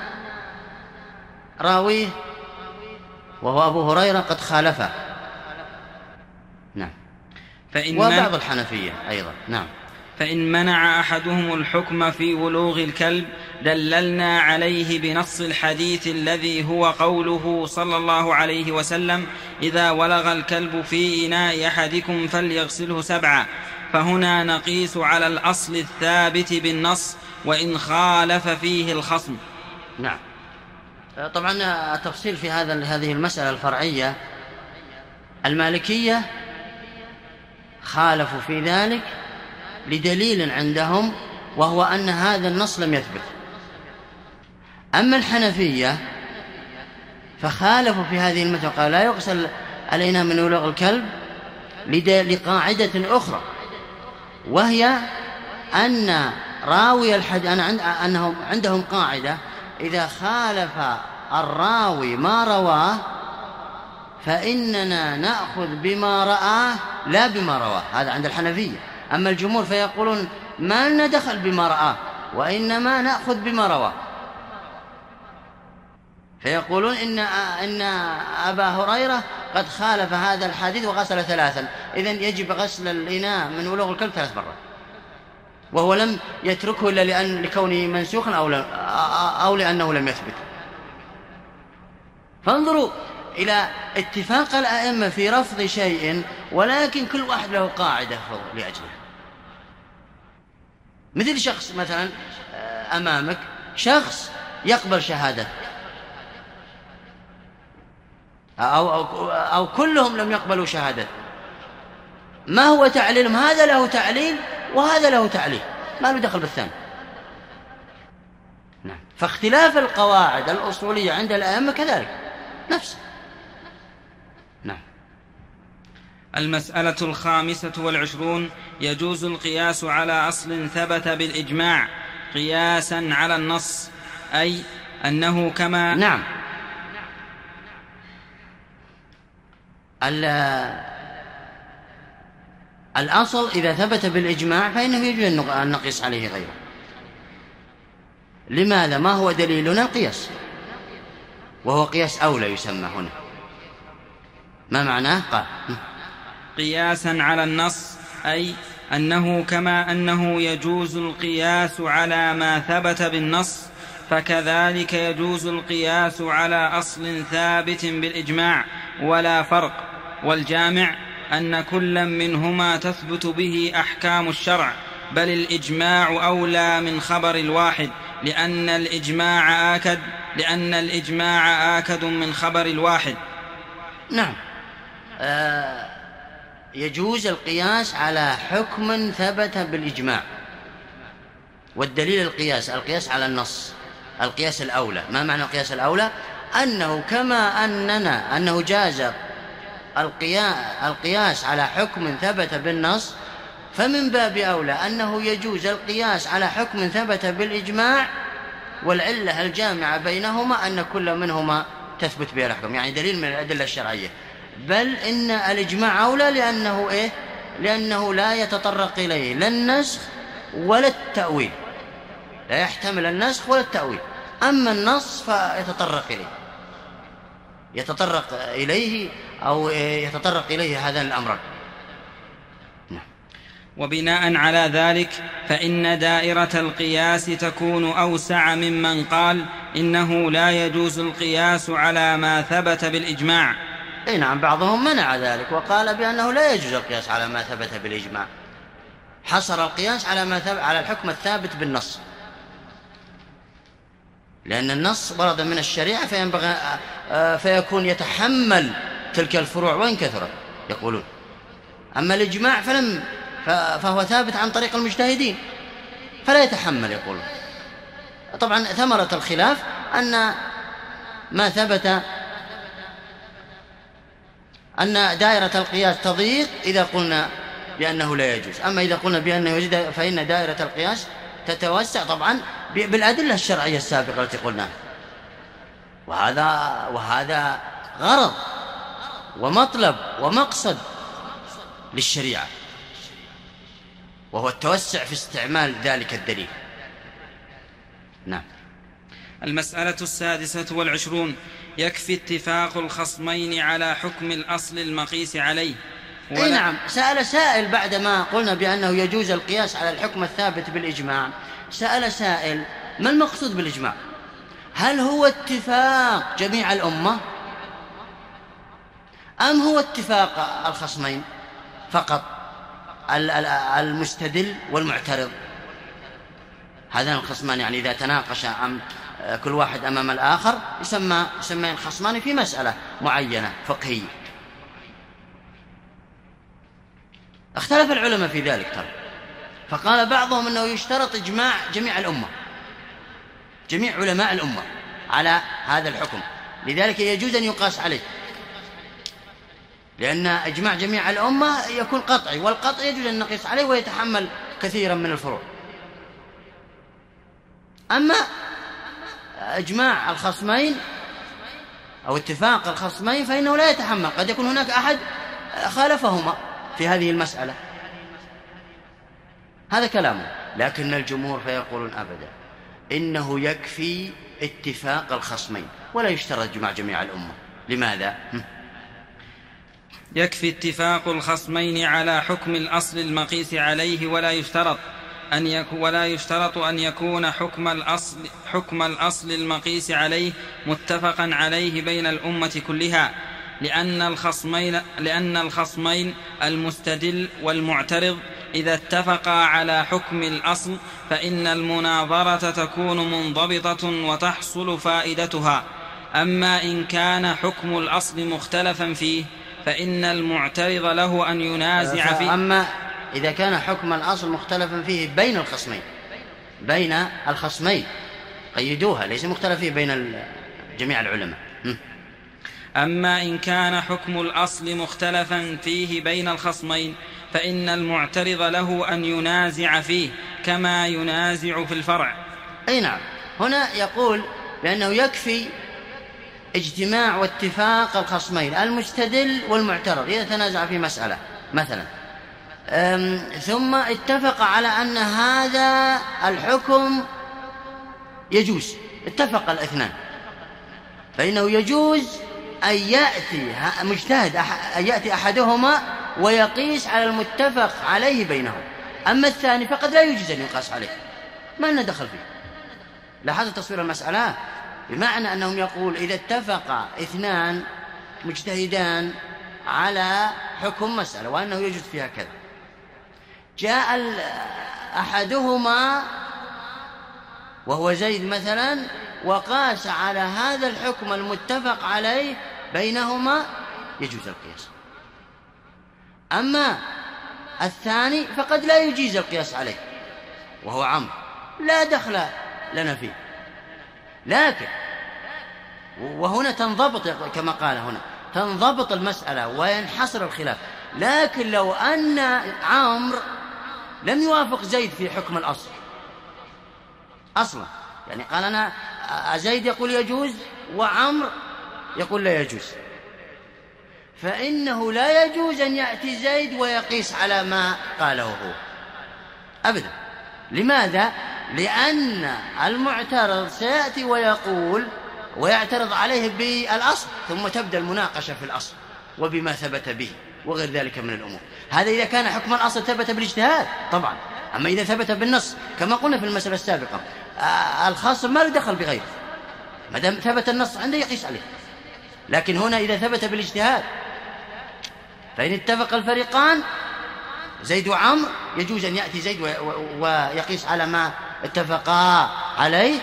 راويه وهو أبو هريرة قد خالفه. نعم. وبعض الحنفية أيضا. نعم. فإن منع أحدهم الحكم في ولوغ الكلب دللنا عليه بنص الحديث الذي هو قوله صلى الله عليه وسلم إذا ولغ الكلب في إناء أحدكم فليغسله 7. فهنا نقيس على الأصل الثابت بالنص وإن خالف فيه الخصم. نعم. طبعا التفصيل في هذه المسألة الفرعية، المالكية خالفوا في ذلك لدليل عندهم وهو أن هذا النص لم يثبت. أما الحنفية فخالفوا في هذه المسألة، قال لا يغسل الإناء من ولوغ الكلب لقاعدة أخرى، وهي أن راوي الحديث أنهم عندهم قاعدة إذا خالف الراوي ما رواه فإننا نأخذ بما رآه لا بما رواه. هذا عند الحنفية. أما الجمهور فيقولون ما لنا دخل بما رآه وإنما نأخذ بما رواه، فيقولون إن أبا هريرة قد خالف هذا الحديث وغسل 3، إذن يجب غسل الإناء من ولوغ الكلب 3 مرات، وهو لم يتركه إلا لكونه منسوخا أو لأنه لم يثبت. فانظروا إلى اتفاق الأئمة في رفض شيء، ولكن كل واحد له قاعدة لأجله. مثل شخص مثلا أمامك شخص يقبل شهادة أو كلهم لم يقبلوا شهادة، ما هو تعليلهم؟ هذا له تعليل وهذا له تعليل، ما له دخل بالثاني. نعم. فاختلاف القواعد الأصولية عند الأئمة كذلك نفسه. نعم. المسألة 25 يجوز القياس على أصل ثبت بالإجماع قياسا على النص، أي أنه كما نعم. الأصل إذا ثبت بالإجماع فإنه يجوز أن نقيس عليه غيره. لماذا؟ ما هو دليلنا؟ القياس، وهو قياس أولى يسمى هنا. ما معناه؟ قال قياسا على النص، أي أنه كما أنه يجوز القياس على ما ثبت بالنص فكذلك يجوز القياس على أصل ثابت بالإجماع ولا فرق. والجامع أن كل منهما تثبت به أحكام الشرع، بل الإجماع أولى من خبر الواحد، لأن الإجماع آكد من خبر الواحد. نعم. يجوز القياس على حكم ثبت بالإجماع، والدليل القياس على النص، القياس الأولى. ما معنى القياس الأولى؟ أنه كما أنه جاز القياس على حكم ثبت بالنص، فمن باب أولى أنه يجوز القياس على حكم ثبت بالإجماع، والعلة الجامعة بينهما أن كل منهما تثبت به الحكم، يعني دليل من الأدلة الشرعية. بل إن الإجماع أولى لأنه لا يتطرق إليه لا النسخ ولا التأويل، لا يحتمل النسخ ولا التأويل. أما النص يتطرق إليه هذان الأمران. وبناء على ذلك فإن دائرة القياس تكون أوسع ممن قال إنه لا يجوز القياس على ما ثبت بالإجماع. أي نعم، بعضهم منع ذلك وقال بأنه لا يجوز القياس على ما ثبت بالإجماع، حصر القياس على الحكم الثابت بالنص، لأن النص ورد من الشريعة فيكون يتحمل تلك الفروع وإن كثرت يقولون. أما الإجماع فهو ثابت عن طريق المجتهدين فلا يتحمل يقولون. طبعا ثمرة الخلاف أن ما ثبت أن دائرة القياس تضيق إذا قلنا بأنه لا يجوز، أما إذا قلنا بأنه يجوز فإن دائرة القياس تتوسع طبعا بالأدلة الشرعية السابقة التي قلناها. وهذا غرض ومطلب ومقصد للشريعة، وهو التوسع في استعمال ذلك الدليل. نعم. المسألة 26. يكفي اتفاق الخصمين على حكم الأصل المقيس عليه. أي نعم. سأل سائل بعدما قلنا بأنه يجوز القياس على الحكم الثابت بالإجماع، سأل سائل: ما المقصود بالإجماع؟ هل هو اتفاق جميع الأمة أم هو اتفاق الخصمين فقط، المستدل والمعترض؟ هذان الخصمان يعني إذا تناقش كل واحد أمام الآخر يسمى الخصمان في مسألة معينة فقهية. اختلف العلماء في ذلك ترى، فقال بعضهم أنه يشترط إجماع جميع الأمة، جميع علماء الأمة على هذا الحكم، لذلك يجوز أن يقاس عليه، لأن إجماع جميع الأمة يكون قطعي، والقطع يجوز أن نقيس عليه ويتحمل كثيرا من الفروع. أما إجماع الخصمين أو اتفاق الخصمين فإنه لا يتحمل، قد يكون هناك أحد خالفهما في هذه المسألة، هذا كلامه. لكن الجمهور فيقولون أبدا، إنه يكفي اتفاق الخصمين ولا يشترط إجماع جميع الأمة. لماذا؟ يكفي اتفاق الخصمين على حكم الأصل المقيس عليه، ولا يشترط أن يكون حكم الأصل المقيس عليه متفقا عليه بين الأمة كلها، لأن الخصمين المستدل والمعترض إذا اتفقا على حكم الأصل فإن المناظرة تكون منضبطة وتحصل فائدتها. أما إن كان حكم الأصل مختلفا فيه فإن المعترض له أن ينازع فيه. أما إذا كان حكم الأصل مختلفا فيه بين الخصمين قيدوها، ليس مختلف فيه بين جميع العلماء. أما إن كان حكم الأصل مختلفا فيه بين الخصمين فإن المعترض له أن ينازع فيه كما ينازع في الفرع. أي نعم. هنا يقول بأنه يكفي اجتماع واتفاق الخصمين المستدل والمعترض إذا تنازع في مسألة مثلا، ثم اتفق على أن هذا الحكم يجوز، اتفق الاثنان، فإنه يجوز أن يأتي مجتهد أن يأتي أحدهما ويقيس على المتفق عليه بينهم. أما الثاني فقد لا يجوز أن يقاس عليه، ما لنا دخل فيه. لاحظوا تصوير المسألة، بمعنى أنهم يقول إذا اتفق اثنان مجتهدان على حكم مسألة وأنه يجوز فيها كذا، جاء أحدهما وهو زيد مثلا وقاس على هذا الحكم المتفق عليه بينهما، يجوز القياس. أما الثاني فقد لا يجيز القياس عليه وهو عمرو، لا دخل لنا فيه. لكن وهنا تنضبط كما قال هنا، تنضبط المسألة وينحصر الخلاف. لكن لو أن عمرو لم يوافق زيد في حكم الأصل أصلا، يعني قال أنا زيد يقول يجوز وعمر يقول لا يجوز، فإنه لا يجوز أن يأتي زيد ويقيس على ما قاله هو أبدا. لماذا؟ لأن المعترض سيأتي ويقول ويعترض عليه بالأصل، ثم تبدأ المناقشة في الأصل وبما ثبت به وغير ذلك من الأمور. هذا إذا كان حكم الأصل ثبت بالاجتهاد طبعا. أما إذا ثبت بالنص كما قلنا في المسألة السابقة، الخاص ما له دخل بغيره، ما دام ثبت النص عنده يقيس عليه. لكن هنا إذا ثبت بالاجتهاد، فإن اتفق الفريقان زيد وعمر يجوز أن يأتي زيد ويقيس على ما اتفقا عليه،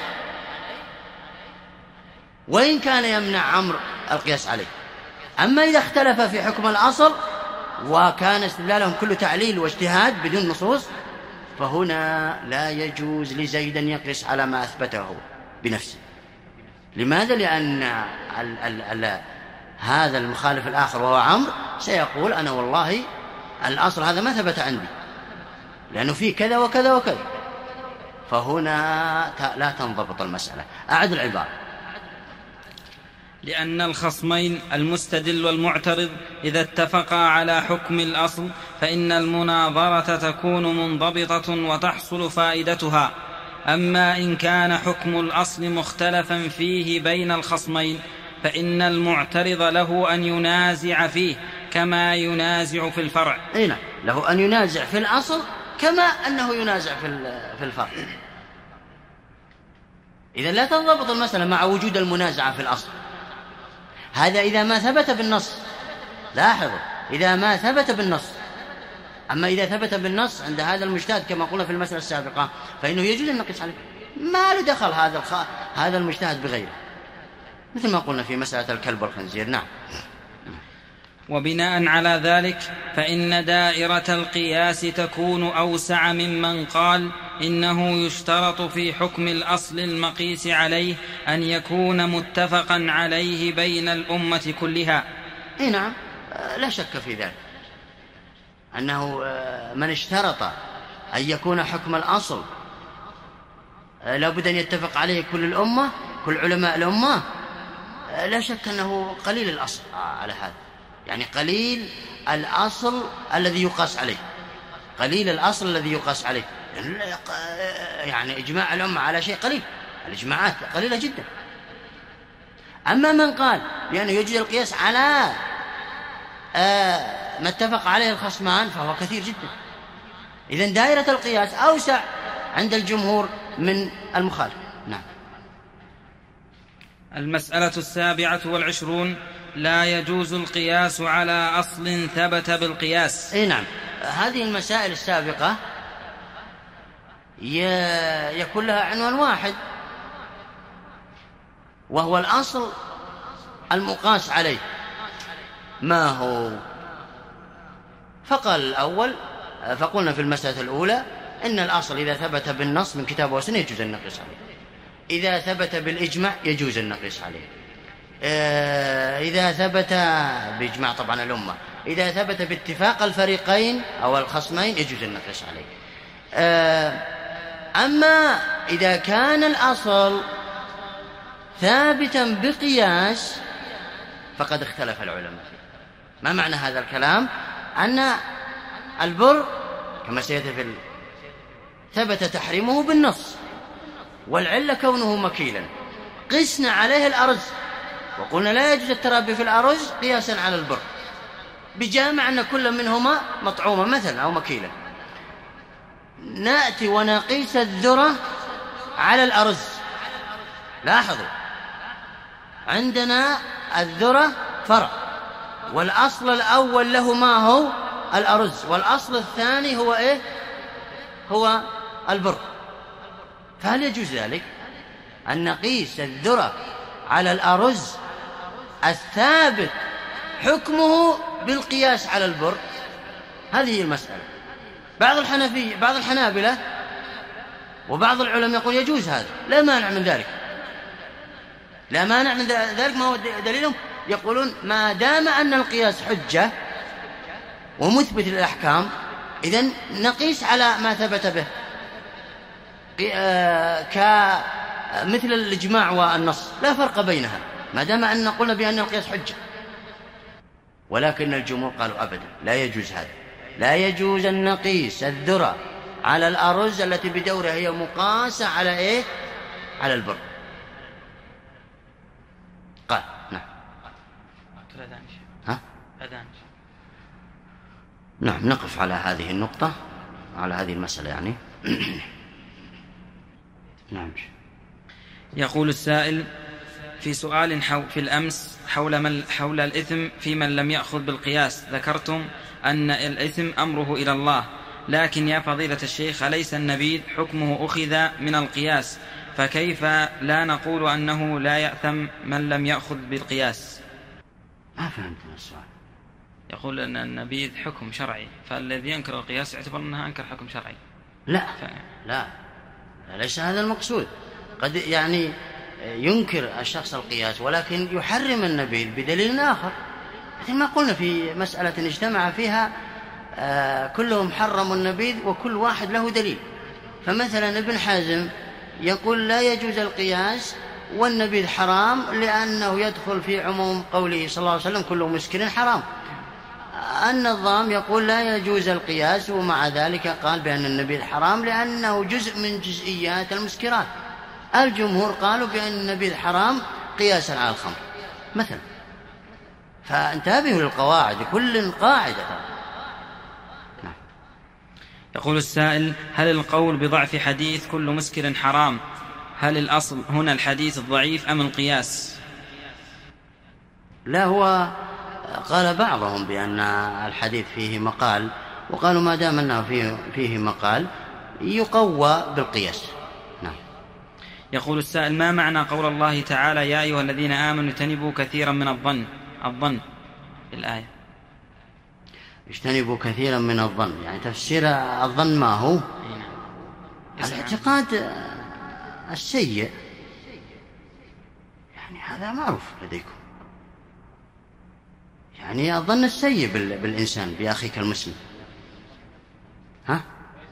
وإن كان يمنع عمرو القياس عليه. أما إذا اختلف في حكم الأصل وكان استدلالهم كله تعليل واجتهاد بدون نصوص، فهنا لا يجوز لزيد أن يقيس على ما أثبته بنفسه. لماذا؟ لأن هذا المخالف الآخر وهو عمرو سيقول أنا والله الأصل هذا ما ثبت عندي لأنه فيه كذا وكذا وكذا، فهنا لا تنضبط المسألة. أعد العبارة: لأن الخصمين المستدل والمعترض إذا اتفقا على حكم الأصل فإن المناظرة تكون منضبطة وتحصل فائدتها. أما إن كان حكم الأصل مختلفا فيه بين الخصمين فإن المعترض له أن ينازع فيه كما ينازع في الفرع. نعم، له أن ينازع في الأصل كما أنه ينازع في الفرع. إذا لا تنضبط المسألة مع وجود المنازعة في الأصل. هذا إذا ما ثبت بالنص، لاحظوا، إذا ما ثبت بالنص. أما إذا ثبت بالنص عند هذا المجتهد كما قلنا في المسألة السابقة فإنه يجوز أن نقيس عليه، ما له دخل هذا المجتهد بغيره، مثل ما قلنا في مسألة الكلب والخنزير. نعم. وبناء على ذلك فإن دائرة القياس تكون أوسع ممن قال إنه يشترط في حكم الأصل المقيس عليه أن يكون متفقا عليه بين الأمة كلها. نعم، لا شك في ذلك، أنه من اشترط أن يكون حكم الأصل لابد أن يتفق عليه كل الأمة، كل علماء الأمة، لا شك أنه قليل الأصل على هذا، يعني قليل الأصل الذي يقاس عليه، قليل الأصل الذي يقاس عليه، يعني إجماع الأمة على شيء قليل، الإجماعات قليلة جدا. أما من قال لأنه يجوز القياس على ما اتفق عليه الخصمان فهو كثير جدا. إذن دائرة القياس أوسع عند الجمهور من المخالف. نعم. المسألة 27 لا يجوز القياس على أصل ثبت بالقياس. نعم، هذه المسائل السابقة يكون لها عنوان واحد وهو الأصل المقاس عليه ما هو. فقال الأول، فقلنا في المسألة الأولى إن الأصل إذا ثبت بالنص من كتاب وسنة يجوز أن نقيس عليه، إذا ثبت بالإجماع يجوز أن نقيس عليه، إذا ثبت بإجماع طبعا الأمة، إذا ثبت باتفاق الفريقين أو الخصمين يجوز أن نقيس عليه. أما إذا كان الأصل ثابتا بقياس فقد اختلف العلماء. ما معنى هذا الكلام؟ أن البر كما سيأتي ثبت تحريمه بالنص والعلة كونه مكيلا، قسنا عليه الأرز وقلنا لا يجوز التربي في الأرز قياسا على البر بجامع أن كل منهما مطعوما مثلا أو مكيلا. نأتي ونقيس الذرة على الأرز. لاحظوا، عندنا الذرة فرع، والأصل الأول له ما هو الأرز، والأصل الثاني هو إيه؟ هو البر. فهل يجوز ذلك أن نقيس الذرة على الأرز الثابت حكمه بالقياس على البر؟ هذه هي المسألة. بعض الحنابلة وبعض العلماء يقول يجوز هذا، لا مانع من ذلك، لا مانع من ذلك. ما هو دليلهم؟ يقولون ما دام أن القياس حجة ومثبت للأحكام إذن نقيس على ما ثبت به مثل الإجماع والنص لا فرق بينها ما دام أن قلنا بأن القياس حجة. ولكن الجمهور قالوا أبدا لا يجوز هذا، لا يجوز أن نقيس الذرة على الأرز التي بدورها هي مقاسة على إيه؟ على البر. قال نعم. ها؟ نعم نقف على هذه النقطة، على هذه المسألة يعني. نعم. يقول السائل في سؤال في الأمس حول الإثم في من لم يأخذ بالقياس، ذكرتم أن الإثم أمره إلى الله، لكن يا فضيلة الشيخ أليس النبيذ حكمه أخذ من القياس، فكيف لا نقول أنه لا يأثم من لم يأخذ بالقياس؟ ما فهمت السؤال. يقول أن النبيذ حكم شرعي، فالذي ينكر القياس يعتبر أنها أنكر حكم شرعي. لا ليس هذا المقصود. قد يعني ينكر الشخص القياس ولكن يحرم النبيذ بدليل آخر، مثل ما قلنا في مسألة اجتمع فيها كلهم حرموا النبيذ وكل واحد له دليل. فمثلا ابن حزم يقول لا يجوز القياس والنبيذ حرام لأنه يدخل في عموم قوله صلى الله عليه وسلم كل مسكر حرام. النظام يقول لا يجوز القياس ومع ذلك قال بأن النبيذ حرام لأنه جزء من جزئيات المسكرات. الجمهور قالوا بأن النبيذ حرام قياسا على الخمر مثلا. فانتبهوا للقواعد، كل قاعدة. نعم. يقول السائل هل القول بضعف حديث كل مسكر حرام هل الأصل هنا الحديث الضعيف أم القياس؟ لا، هو قال بعضهم بأن الحديث فيه مقال، وقالوا ما دام أنه فيه مقال يقوى بالقياس. نعم. يقول السائل ما معنى قول الله تعالى يا أيها الذين آمنوا اجتنبوا كثيرا من الظن الآية؟ اجتنبوا كثيرا من الظن، يعني تفسير الظن ما هو؟ الاعتقاد السيء، يعني هذا معروف لديكم، يعني الظن السيء بالإنسان بأخيك المسلم. ها؟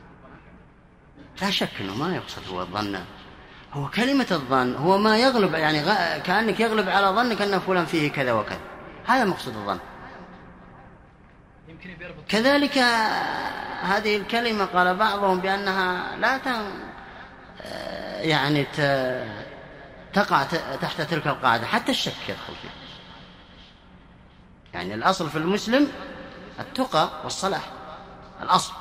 لا شك أنه ما يقصد هو الظن، هو كلمة الظن هو ما يغلب، يعني كأنك يغلب على ظنك أن فلان فيه كذا وكذا، هذا مقصود الظن. كذلك هذه الكلمة قال بعضهم بأنها لا يعني تقع تحت تلك القاعدة، حتى الشك يدخل فيه. يعني الأصل في المسلم التقى والصلاح، الأصل.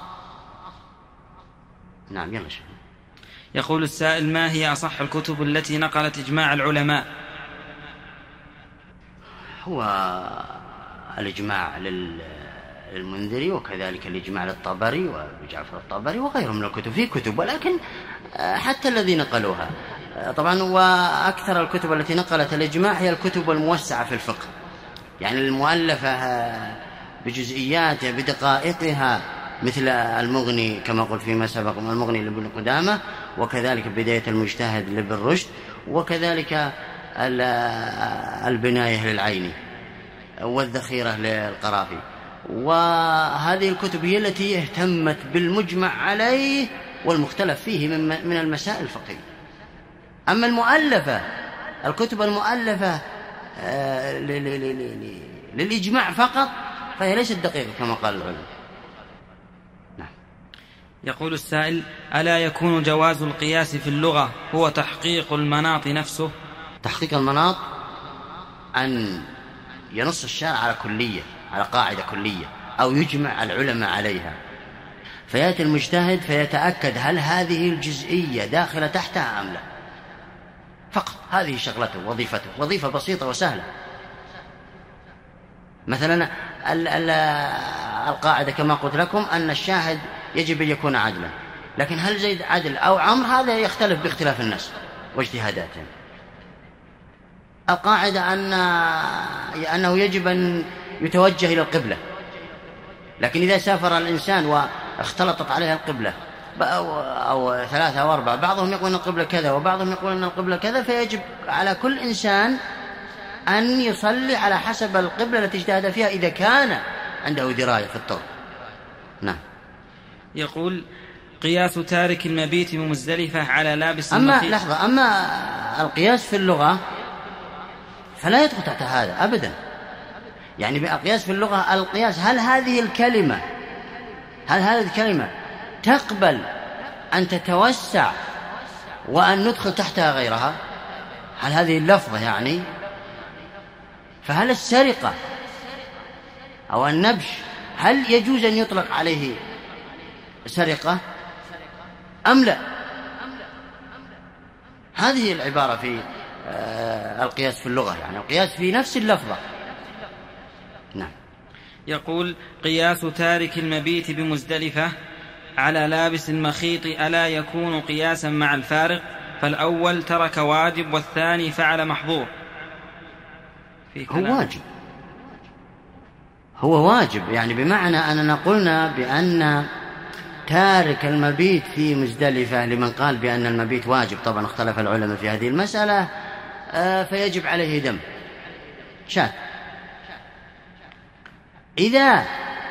نعم. يلا شيخ. يقول السائل ما هي أصح الكتب التي نقلت إجماع العلماء؟ هو الإجماع للمنذري، وكذلك الإجماع للطبري وجعفر الطبري وغيرهم من الكتب، في كتب، ولكن حتى الذي نقلوها طبعا. وأكثر الكتب التي نقلت الإجماع هي الكتب الموسعة في الفقه، يعني المؤلفة بجزئياتها بدقائقها، مثل المغني كما قلت فيما سبق، المغني لابن قدامة، وكذلك بداية المجتهد لابن رشد، وكذلك البناية للعيني، والذخيرة للقرافي. وهذه الكتب هي التي اهتمت بالمجمع عليه والمختلف فيه من المسائل الفقهية. أما المؤلفة، الكتب المؤلفة للإجماع فقط فهي ليست دقيقة كما قال العلماء. نعم. يقول السائل ألا يكون جواز القياس في اللغة هو تحقيق المناط نفسه؟ تحقيق المناط أن ينص الشارع على كلية، على قاعدة كلية، أو يجمع العلماء عليها، فيأتي المجتهد فيتأكد هل هذه الجزئية داخلة تحتها أم لا، فقط. هذه شغلته، وظيفته، وظيفة بسيطة وسهلة. مثلا القاعدة كما قلت لكم أن الشاهد يجب أن يكون عدلا، لكن هل زيد عدل أو عمرو هذا يختلف باختلاف الناس واجتهاداتهم. القاعدة أنه يجب أن يتوجه إلى القبلة، لكن إذا سافر الإنسان واختلطت عليها القبلة أو 3 أو 4، بعضهم يقول أن القبلة كذا وبعضهم يقول أن القبلة كذا، فيجب على كل إنسان أن يصلي على حسب القبلة التي اجتهد فيها إذا كان عنده دراية في الطرق. نعم. يقول: قياس تارك المبيت بمزدلفة على لابس المخيط. لحظة، أما القياس في اللغة فلا يدخل تحت هذا أبدا. يعني القياس في اللغة، القياس هل هذه الكلمة تقبل أن تتوسع وأن ندخل تحتها غيرها؟ هل هذه اللفظة يعني؟ فهل السرقة أو النبش هل يجوز أن يطلق عليه سرقة أم لا؟ هذه العبارة في القياس في اللغة، يعني القياس في نفس اللفظة. نعم. يقول: قياس تارك المبيت بمزدلفة على لابس المخيط ألا يكون قياسا مع الفارق؟ فالأول ترك واجب والثاني فعل محظور. هو واجب، يعني بمعنى أننا قلنا بأن تارك المبيت في مزدلفة، لمن قال بأن المبيت واجب، طبعا اختلف العلماء في هذه المسألة، فيجب عليه دم شاة. إذا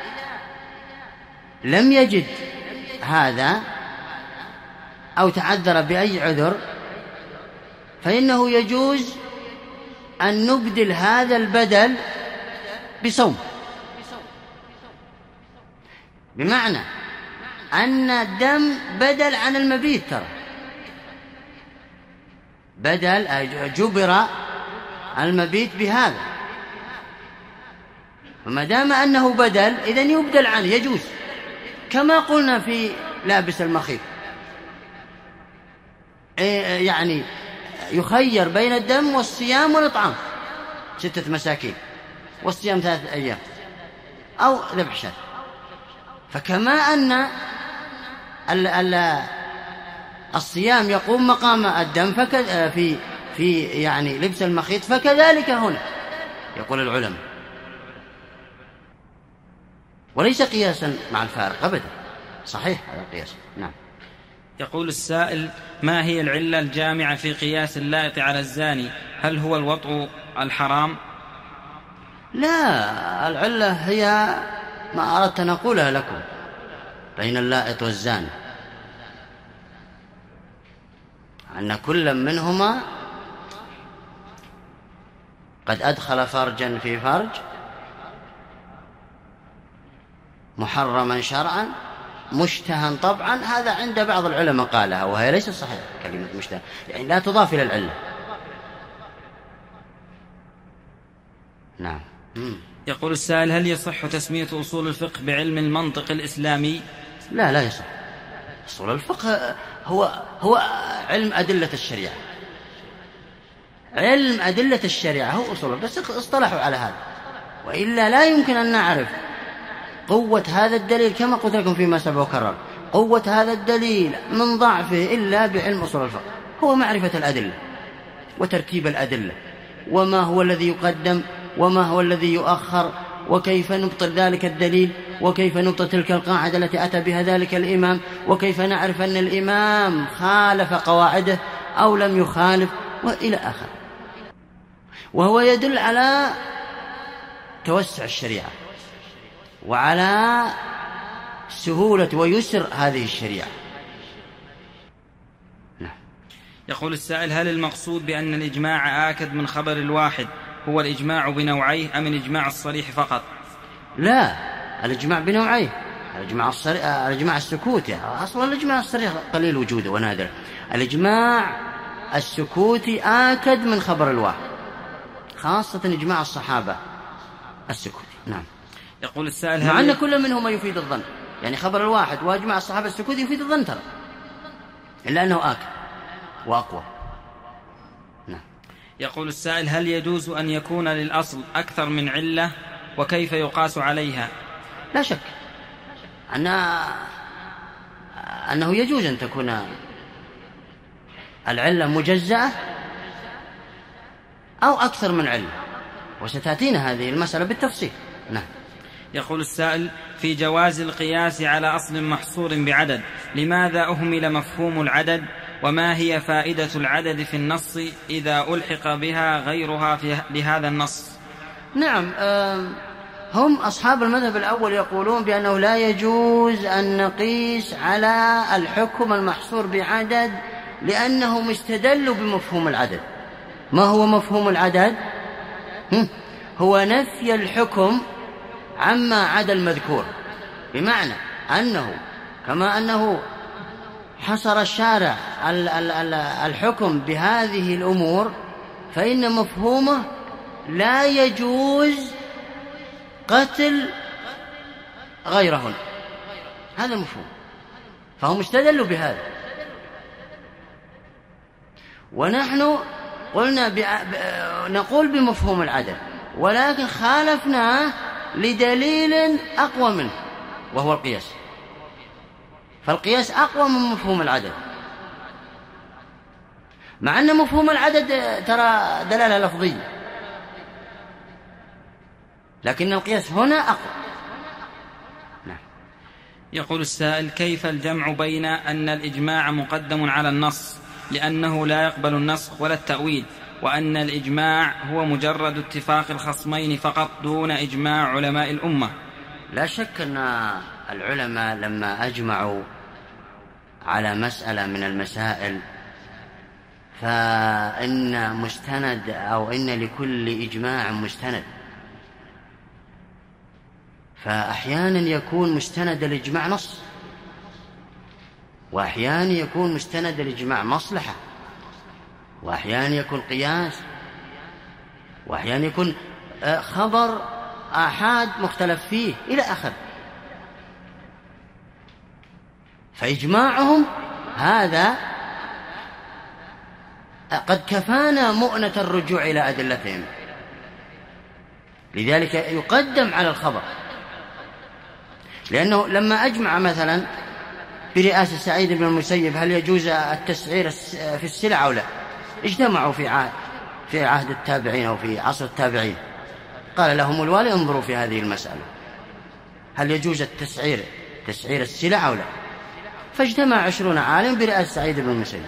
لم يجد هذا أو تعذر بأي عذر فإنه يجوز أن نبدل هذا البدل بصوم، بمعنى أن الدم بدل عن المبيت، ترى بدل جبر المبيت بهذا، وما دام أنه بدل إذن يبدل عنه، يجوز. كما قلنا في لابس المخيط، يعني يخير بين الدم والصيام والإطعام 6 مساكين، والصيام 3 أيام، أو ذبح شاة. فكما أن الصيام يقوم مقام الدم في يعني لبس المخيط، فكذلك هنا يقول العلماء، وليس قياسا مع الفارق أبدا، صحيح هذا القياس. نعم. يقول السائل: ما هي العلة الجامعة في قياس اللائط على الزاني؟ هل هو الوطء الحرام؟ لا، العلة هي ما أردت أن أقولها لكم بين اللائط والزاني، أن كل منهما قد أدخل فرجا في فرج محرما شرعا مشتهى طبعا. هذا عند بعض العلماء قالها، وهي ليست صحيحة كلمة مشتهى، يعني لا تضاف إلى العلة. نعم. يقول السائل: هل يصح تسمية أصول الفقه بعلم المنطق الإسلامي؟ لا يصح. أصول الفقه هو علم أدلة الشريعة، علم أدلة الشريعة هو أصول، بس اصطلحوا على هذا، وإلا لا يمكن أن نعرف قوة هذا الدليل كما قلت لكم فيما سبق وكرر، قوة هذا الدليل من ضعفه إلا بعلم أصول الفقه. هو معرفة الأدلة وترتيب الأدلة، وما هو الذي يقدم وما هو الذي يؤخر، وكيف نبطل ذلك الدليل، وكيف نبطل تلك القاعدة التي أتى بها ذلك الإمام، وكيف نعرف أن الإمام خالف قواعده أو لم يخالف، وإلى آخر. وهو يدل على توسع الشريعة وعلى سهولة ويسر هذه الشريعة. نعم. يقول السائل: هل المقصود بأن الإجماع آكد من خبر الواحد هو الإجماع بنوعيه أم الإجماع الصريح فقط؟ لا، الإجماع بنوعيه، الإجماع السكوتي. أصلا الإجماع الصريح قليل وجوده ونادر، الإجماع السكوتي آكد من خبر الواحد، خاصة إجماع الصحابة السكوتي. نعم. يقول السائل: مع أن كل منهما يفيد الظن، يعني خبر الواحد وإجماع الصحابة السكوتي يفيد الظن ترى، إلا أنه آكد وأقوى. نعم. يقول السائل: هل يجوز أن يكون للأصل أكثر من علة، وكيف يقاس عليها؟ لا شك أنه يجوز أن تكون العلة مجزأة أو أكثر من علة، وستأتينا هذه المسألة بالتفصيل. نعم. يقول السائل: في جواز القياس على أصل محصور بعدد، لماذا أهمل مفهوم العدد؟ وما هي فائدة العدد في النص إذا ألحق بها غيرها لهذا النص؟ نعم، هم أصحاب المذهب الأول يقولون بأنه لا يجوز أن نقيس على الحكم المحصور بعدد، لأنهم استدلوا بمفهوم العدد. ما هو مفهوم العدد؟ هو نفي الحكم عما عدا المذكور، بمعنى أنه كما أنه حصر الشارع الحكم بهذه الأمور، فإن مفهومه لا يجوز قتل غيرهن، هذا المفهوم. فهم استدلوا بهذا، ونحن قلنا نقول بمفهوم العدد، ولكن خالفناه لدليل أقوى منه وهو القياس. فالقياس أقوى من مفهوم العدد، مع أن مفهوم العدد ترى دلالة لفظية، لكن القياس هنا أقوى. نعم. يقول السائل: كيف الجمع بين أن الإجماع مقدم على النص لأنه لا يقبل النسخ ولا التأويل، وأن الإجماع هو مجرد اتفاق الخصمين فقط دون إجماع علماء الأمة؟ لا شك أن العلماء لما أجمعوا على مسألة من المسائل فإن مستند أو إن لكل إجماع مستند، فأحيانا يكون مستند الإجماع نص، وأحيانا يكون مستند الإجماع مصلحة، وأحيانا يكون قياس، وأحيانا يكون خبر آحاد مختلف فيه إلى آخر. فإجماعهم هذا قد كفانا مؤنة الرجوع إلى أدلتهم، لذلك يقدم على الخبر. لأنه لما أجمع مثلا برئاسة سعيد بن المسيب هل يجوز التسعير في السلع أو لا، اجتمعوا في عهد التابعين أو في عصر التابعين، قال لهم الوالي: انظروا في هذه المسألة، هل يجوز تسعير السلع أو لا؟ فاجتمع 20 عالم برئاسة سعيد بن المسيب.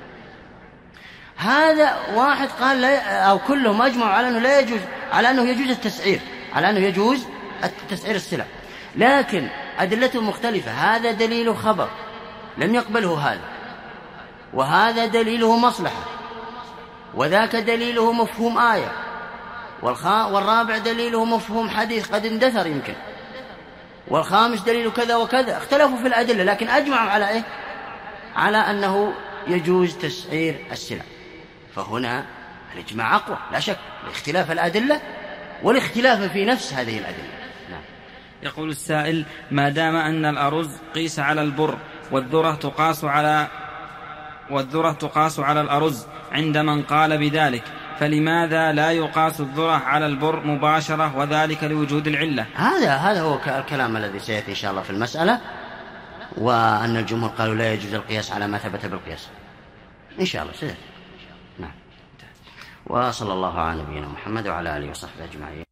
هذا واحد قال لا، أو كلهم أجمعوا على أنه لا يجوز، على أنه يجوز التسعير، على أنه يجوز تسعير السلع، لكن أدلته مختلفة. هذا دليل خبر لم يقبله هذا، وهذا دليله مصلحة، وذاك دليله مفهوم آية، والرابع دليله مفهوم حديث قد اندثر يمكن، والخامس دليل كذا وكذا. اختلفوا في الأدلة لكن أجمعوا على إيه؟ على أنه يجوز تسعير السلع. فهنا الإجماع أقوى لا شك، لاختلاف الأدلة والاختلاف في نفس هذه الأدلة. نعم. يقول السائل: ما دام أن الأرز قيس على البر والذرة تقاس على الأرز عند من قال بذلك، فلماذا لا يقاس الذرة على البر مباشرة، وذلك لوجود العلة؟ هذا هو الكلام الذي سيأتي إن شاء الله في المسألة، وأن الجمهور قالوا لا يجوز القياس على ما ثبت بالقياس إن شاء الله سيأتي. نعم. وصلى الله على نبينا محمد وعلى آله وصحبه أجمعين.